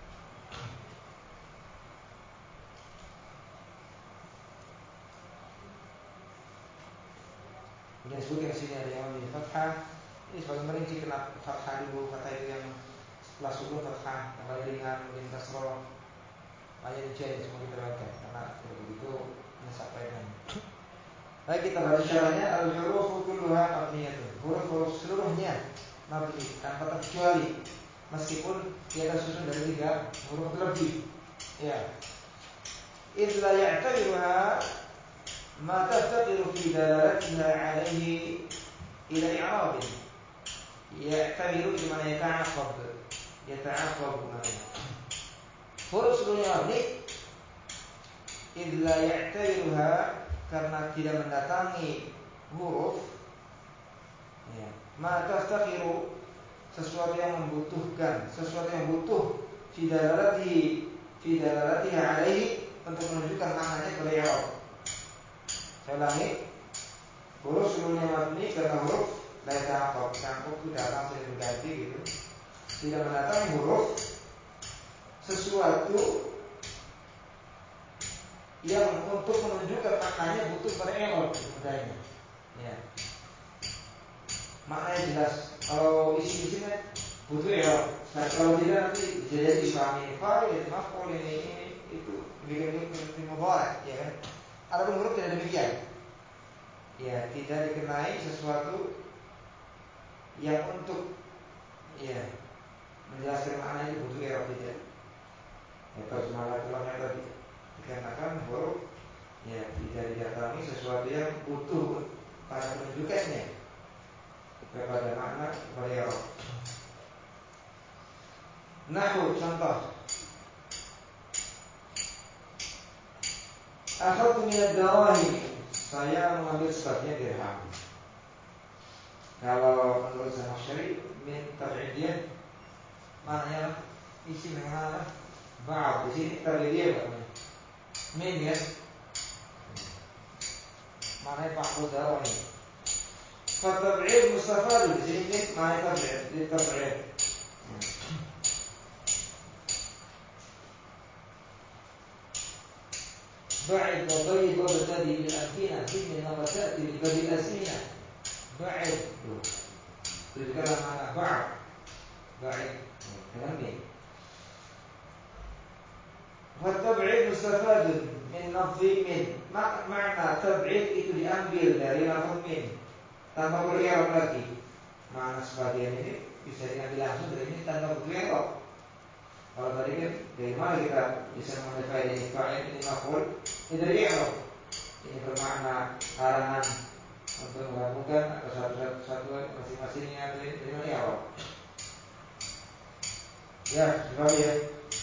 Kemudian disebutkan di sini ada yang memilih fathah. Ini sebagai merinci kenapa fathah dulu, fathah itu yang setelah sukun fathah, yang paling ringan, kemudian kasroh. Ayat dijahit semua kita baca karena begitu menyampaikan. Baik, kita baca syarahnya. Al-huruf kulluha mabniyatun. Huruf-huruf seluruhnya mabni tanpa terkecuali, meskipun dia tersusun dari 3 huruf lebih. Ya. Idza ya'tabiruha ma taftaqiru fi dalalatiha 'alaihi ila i'rab. Ya'tabiru di mana yata'aqqab. Yata'aqqab maknanya. Huruf seluruhnya mabni idza ya'tabiruha, karena tidak mendatangi huruf ya, ma taftaqiru, sesuatu yang membutuhkan, sesuatu yang butuh fi dalalatiha 'alaihi, untuk menunjukkan maknanya kepada i'rab. Saya ulangi, huruf seluruhnya mabni karena huruf la ta'aqqab, ta'aqqab itu datang silih berganti gitu. Tidak mendatangi huruf sesuatu yang untuk menunjukkan maknanya butuh pada i'rab sebenarnya. Ya. Maknanya jelas. Kalau isi-isinya butuh i'rab. Nah, kalau tidak nanti bisa jadi dipahami fa'il, maf'ul, ini itu bikin mudhari', ya kan? Adapun huruf tidak demikian. Ya, tidak dikenai sesuatu yang untuk ya menjelaskan makna itu butuh i'rab, tidak. Ya, terjemahan tulangnya tadi dikarenakan huruf ya tidak didatangi sesuatu yang butuh pada penunjukannya kepada makna kepada i'rab. Nahwu, contoh. Akhadtu min ad-darahim, saya mengambil sebagian dirham. Kalau menurut Zamakhsyari min tab'idiyah maknanya isi dengan ba'd. Di sini tab'idiyah maknanya min ya. Maknanya ba'd darahim. Fa tab'id mustafad, di sini min maknanya tab'id, di tab'id. بعد وضيق وابتدي بالأمكنة ثم نبتات ببدء الأزمنة. بعد تذكر معنى بعد كلام ini. والتبعيد مستفاد من لفظ من. Makna tab'id itu diambil dari lafaz min tanpa perlu i'rab lagi. Makna sebagian ini bisa diambil langsung dari ini tanpa perlu i'rab. Kalau tadi kan dari mana kita bisa mengetahui ini fa'il, ini maf'ul, ini dari i'rab. Ini bermakna arahan untuk menggabungkan atau satu-satu masing-masingnya dengan i'rab. Ya, dipahami ya.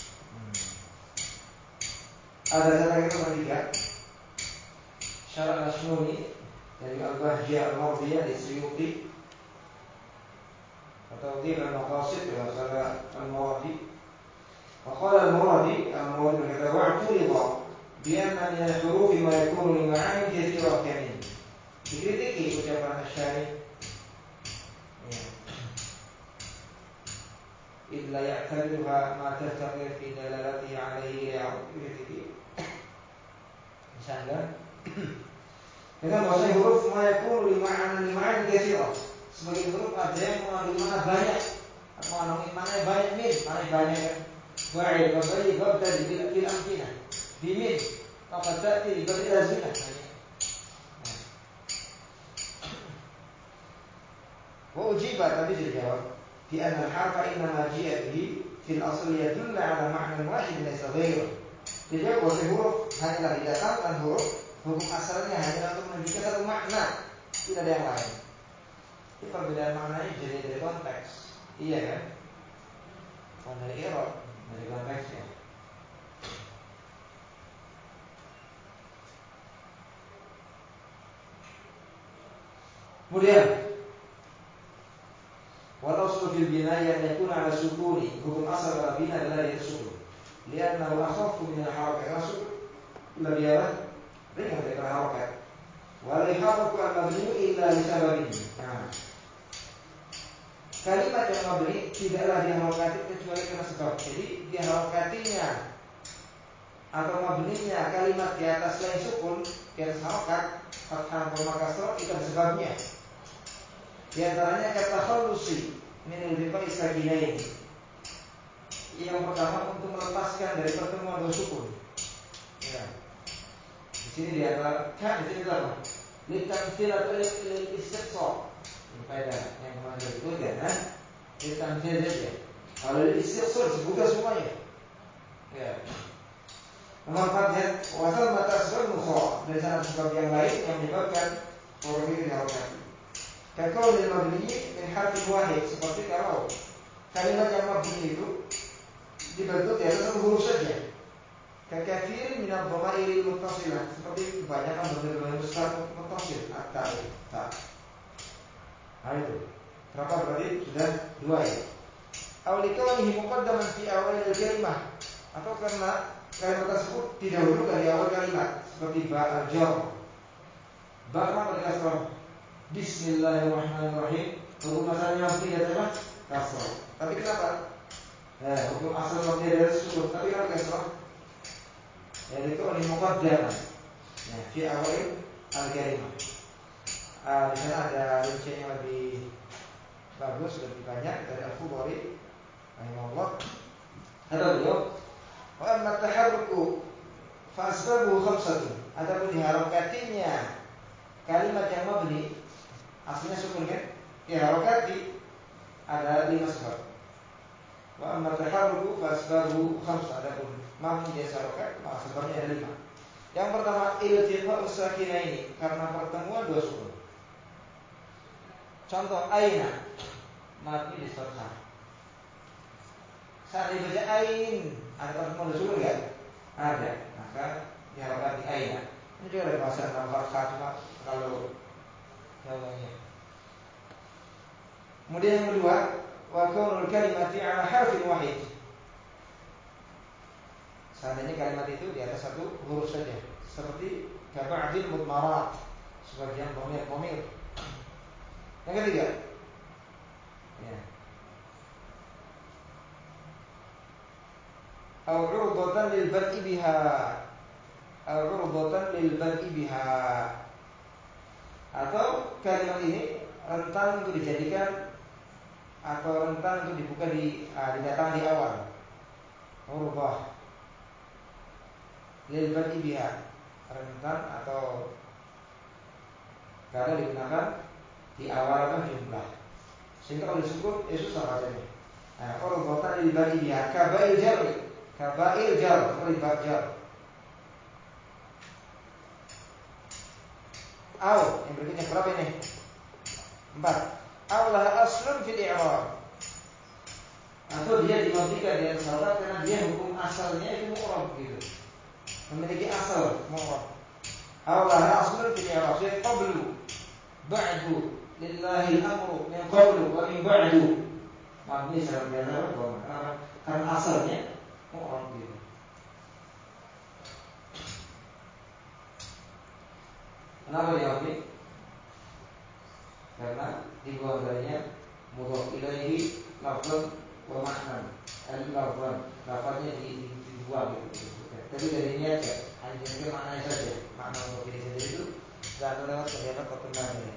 Ada kata nomor 3. Syarah Ashnuni dari Al-Bahjah Al-Mardiyah di Suyuti atau di Al-Maqasid dalam Syarah Al-Mawadi. illa ya'tabiruha ma tastaqir fi dalalati alaihi ya'udu. Misalnya dengan bahasa huruf mayakunu lima'an katsirah. Sebagai huruf ada yang mengandung makna banyak, mengandung makna banyak min, makna banyak kan. Wa'id wa bayi babtadi bil amkinah. Bimin faqad ta'ti bil lazimah. Wa ujiba tadi dijawab bi anna al-harfa innama ji'a bihi fil asl yadulla ala ma'nan wahid laysa ghairuh. Jadi bahasa huruf hanyalah didatangkan huruf, hukum asalnya hanya untuk menunjukkan satu makna, tidak ada yang lain. Ini perbedaan maknanya jadi dari konteks, iya kan? Bukan dari i'rab, dari konteksnya. Kemudian wal aslu fil bina'i an yakuna ala sukuni, hukum asal ala bina adalah yaitu sukun. Liannahu akhaffu min al-harakat, rasul lebih ringan daripada harakat. Wal iharaku al-mabni'u illa li sababin. Kalimat yang mabni tidaklah diharokati kecuali karena sebab. Jadi diharokatinya atau mabninya kalimat di atas lain sukun, di atas harokat, fathah atau kasrah, itu ada sebabnya. Di antaranya kata khalusi min al-rifa'i sakinain. Yang pertama untuk melepaskan dari pertemuan dua sukun. Ya. Di sini di antara kan di sini apa? Litamthil atau istiqsa. Ini faedah yang kemarin disebutkan kan? Litamthil saja. Kalau istiqsa disebutkan semuanya. Ya. Nomor 4 ya, wasal mata sebab mukha. Dari sana sebab yang lain yang menyebabkan huruf itu dihormati. Kalau di mabni min harfin wahid, seperti kalau kalimat yang mabni itu dibentuk di atas satu huruf saja. Kakathir min ad-dhamairi al-muttasilah, seperti kebanyakan dhamir besar muttasil atau ta. Nah itu. Berapa berarti? Sudah 2 ya. Aw likawnihi muqaddaman fi awal al-kalimah, atau karena kalimat tersebut didahulukan di awal kalimat, seperti ba al-jar. Ba apa kasrah? Bismillahirrahmanirrahim. Hukum asalnya mesti adalah kasrah. Tapi kenapa? Hukum asal mabni adalah sukun. Tapi kenapa kasrah? Yaitu ini muqaddamah. Fi awal al-kalimah. Di sana ada rincian yang lebih bagus, lebih banyak dari Al-Khudari rahimahullah. Kata beliau, wa amma taharruku fa asbabuhu khamsatun. Adapun diharokatinya kalimat yang mabni aslinya sukun kan? Diharokati ada 5 sebab. Wa amma taharruku fa asbabuhu khamsah. Adapun mabni dia harokat, maka sebabnya ada 5. Yang pertama iltiqa'us sakinaini, karena pertemuan dua sukun. Contoh aina mabni di fathah. Saat dibaca ain ada pertemuan dua sukun enggak? Ada. Maka diharokati aina. Ini juga ada bahasa dalam fathah, cuma kalau jawabannya. Kemudian yang kedua, wa kaunul kalimati ala harfin wahid. Seandainya kalimat itu di atas satu huruf saja, seperti kaba'dil mudmarat, sebagian pomir. Yang ketiga, ya, al-'urdatan lil bad'i biha, al-'urdatan lil bad'i biha, atau kalimat ini rentan untuk dijadikan atau rentan untuk dibuka didatang di awal. Urdah lil bad'i biha, rentan atau kadang digunakan di awal atau jumlah, sehingga kalau disebut susah bacanya. Nah, urdah lil bad'i biha kaba'il jar, kaba'il jar seperti bab jar. Aw, yang berikutnya berapa ini? 4. Allah aslun fil i'rab, atau dia dimatikan di atas harokat karena dia hukum asalnya itu mu'rab gitu, memiliki asal mu'rab. Allah aslun fil i'rab, jadi qablu ba'du lillahi al-amru min qablu wa min ba'du. Mabni secara biasa karena asalnya mu'rab gitu. Kenapa dia mabni? Karena dibuang darinya mudhaf ilaihi lafzan wa ma'nan. Tapi dari niatnya, hanya itu maknanya saja. Makna untuk diri sendiri itu tidak lewat kegiatan perkembangannya.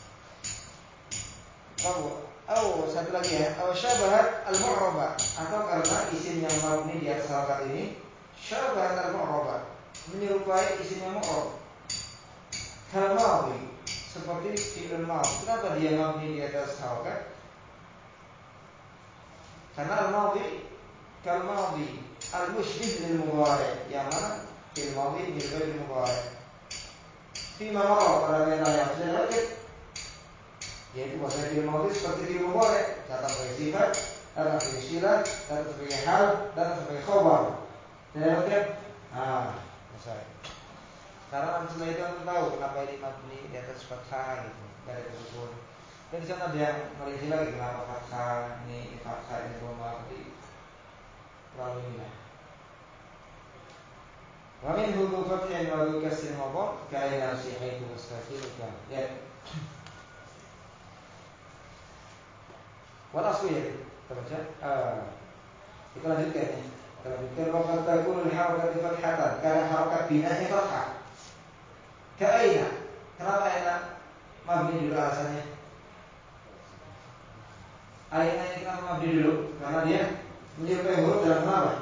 Satu lagi ya. Syabahat al-mu'rabah, atau karena isim yang mabni di atas harakat ini syabahat al-mu'rabah, menyerupai isim yang mu'rab. Kal-madhi, seperti fi'il madhi. Kenapa dia mabni di atas harakat? Karena al-madhi kal-madhi al-mushbih lil mudhari', yang mana fi'il madhi menyerupai fi'il mudhari'. Fi ma marra, pada yang lain sudah lewat, yaitu bahasa fi'il madhi seperti fi'il mudhari', datang sebagai sifat, datang sebagai istilah, datang sebagai hal, datang sebagai khabar. Sudah lewat kan? Selesai. Karena setelah itu anda tahu kenapa ini mabni di atas fathah gitu, dari tersebut. Dan di sana ada yang merinci lagi kenapa fathah ini doma, tapi terlalu indah. Wa min hudu fathin wa hudu kasrin wa dhamma ka'ina sihaitu wastaqiluka. Ya. Wal asli ya. Kita baca. Kita lanjutkan ya. Kita lanjutkan wa qad takunu al-harakatu fathatan, karena harakat binanya fathah. Ka'ina. Kenapa aina mabni dulu alasannya? Aina ini kenapa mabni dulu? Karena dia menyerupai huruf dalam nama.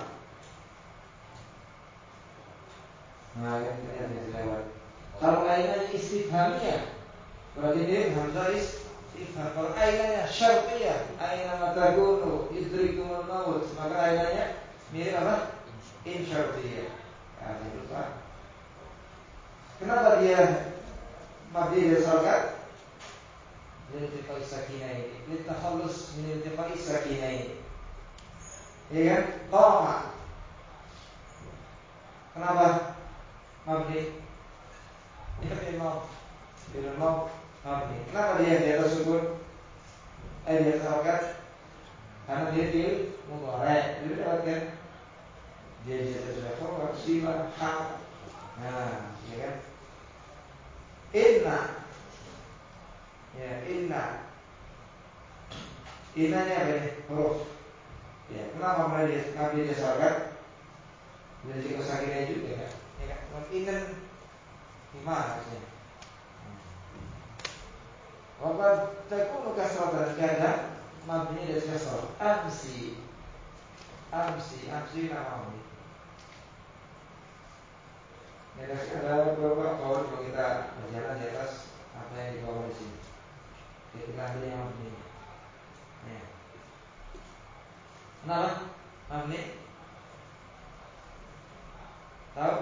Nah, yang kita lihat lewat. Kalau aina istifhamiyah, berarti dia hamzah istifham. Kalau ainanya syartiyah, aina matakunu yudrikumul maut, maka ainanya mirip apa? In syartiyah. Nah, itu lupa. Kenapa dia mabni dari harakat? Liltiqai sakinaini, litakhallus min iltiqai sakinaini. Ya kan? Qama. Kenapa mabni? Dia fi'il mabni. Kenapa dia di atas sukun? Di atas harakat? Karena dia fi'il mudhari'. Jadi dapatkan dia di atas khabar, sifat, hal. Nah, ya kan? Inna. Ya, inna. Inna ini apa ini? Huruf. Ya, kenapa mabni di atas harakat? Jadi kesakinnya juga kan? Ya kan? Inna gimana maksudnya? Waqad takunu kasratan, kadang mabni dari kasrah. Amsi nama mabni. Ya, ada beberapa kawan kalau kita berjalan di atas apa yang di bawah di sini. Ketika ada yang mabni. Ya. Kenapa mabni? Tahu?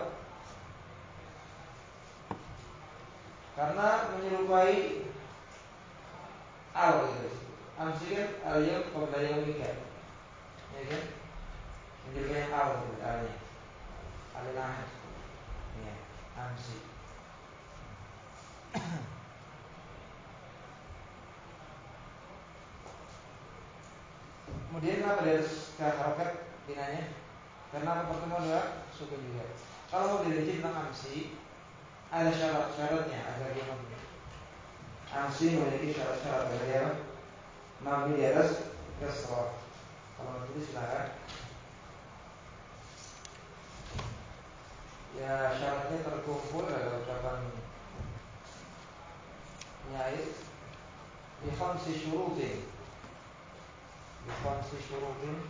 Karena menyerupai al gitu. Amsi kan al-yawm qabla yawmika. Ya kan? Menyerupai al gitu alnya. Al-ahad. Ya, amsi. Kemudian kenapa dari harakat binanya? Karena pertemuan dua sukun juga. Kalau mau dirinci tentang amsi, ada syarat-syaratnya agar dia mabni. Amsi memiliki syarat-syarat agar dia mabni di atas kasrah. Kalau mau tulis silakan. Ya, syaratnya terkumpul dalam ucapan penyair bi khamsi syurutin. Bi khamsi syurutin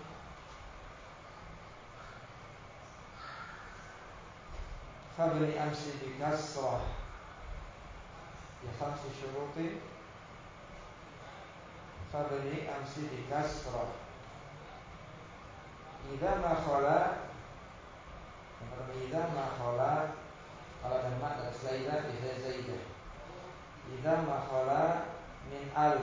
fabni amsi bi kasrah. Bi khamsi syurutin fabni amsi bi kasrah. Idza ma khala, idza ma khala, kalau ada makna zaidah bisa zaidah. Idza ma khala min al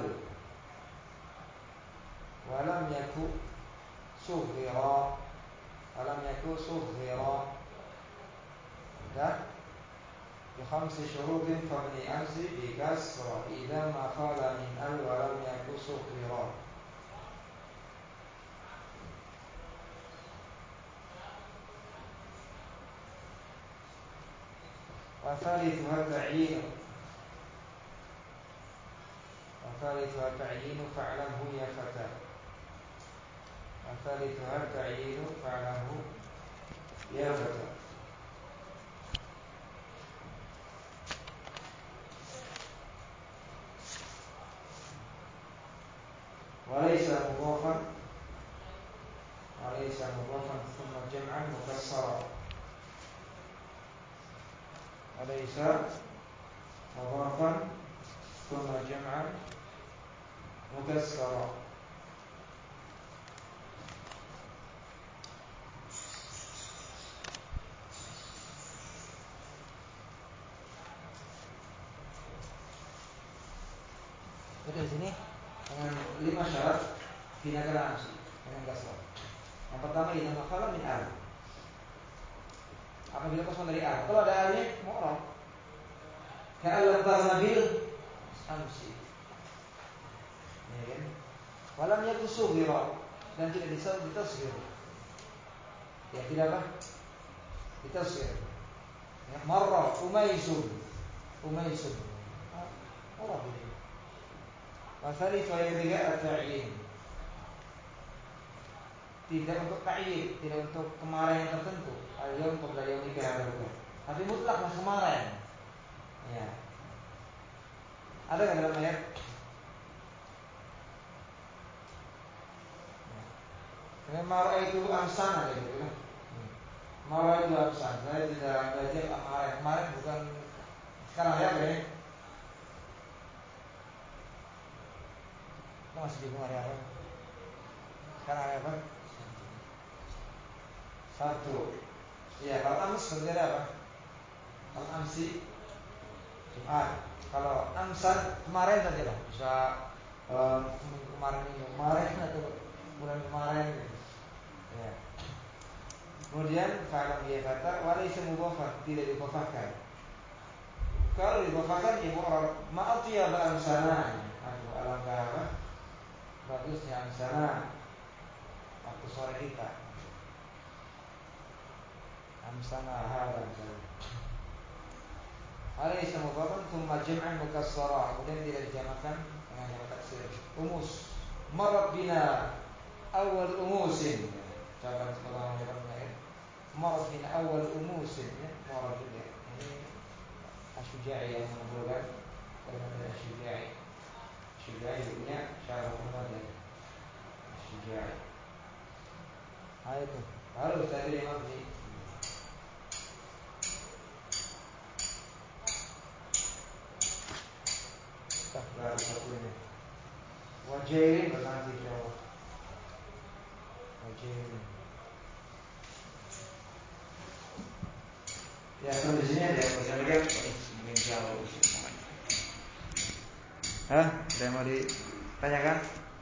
wa lam yakun sughira, alam yakun sughira. Dan بخمس شروط فابن أمس بكسر إذا ما خال من ال ولم يكن صغيرا. وثالثها التعيين فاعلمه يا فتى. وثالثها التعيين فاعلمه يا فتى. walaysa mudhafan thumma jam'an mukassara. Walaysa mudhafan thumma jam'an mukassara. Jadi di sini dengan 5 syarat binakal amsi dengan kasrah. Yang pertama ini makhluk min al. Apabila kosong dari al, kalau ada alnya mu'rab. Ka'al nabil amsi. Ya kan? Walam yakun sughira dan tidak ditasghir. Ya tidak apa? Ditasghir. Ya, marra Umaisun. Mu'rab ini. Wasali yang ketiga at-ta'yin. Tidak untuk ta'yin, tidak untuk kemarin yang tertentu. Al-yawm qabla yawmika hadha. Tapi mutlak mas kemarin. Ya. Ada enggak dalam ayat? Ya. Mara itu amsana gitu. Mara itu amsan. Saya tidak belajar kemarin bukan sekarang ya, ya. Kita masih bingung hari apa? Sekarang hari apa? Sabtu. Iya, kalau ams berarti apa? Kalau amsi Jumat. Kalau amsan kemarin saja lah. Bisa kemarin atau bulan kemarin. Ya. Kemudian kalau dia kata walaysa mudhafan, tidak didhafahkan. Kalau didhafahkan ya mu'rab. Ma'atiya ba'amsana. Aku alangkah apa? Bagusnya amsana. Waktu sore kita. Amsana hadha. Walaysa mudhafan thumma jam'an mukassara. Kemudian tidak dijamakan dengan jamak taksir. Umus. Marad bina awal umusin. Jawaban pertama jawabannya. Marad bina awal umusin. Marad juga. Ini Asy-Syuja'i yang mengumpulkan dengan Asy-Syuja'i. Asy-Syuja'i punya syarah Muhammad. Asy-Syuja'i. Itu. Harus tadi yang ini. Taklah satu ini. Wajirin berarti jawab. Wajirin. Ya, sampai di sini ada yang bisa lihat mungkin jauh semuanya. Ada yang mau ditanyakan?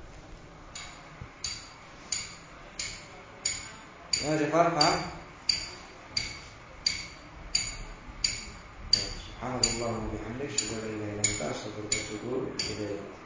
Ya, dipaham? Subhanallah wa bihamdihi, asyhadu an la ilaha illa anta, astaghfiruka wa atubu ilaik.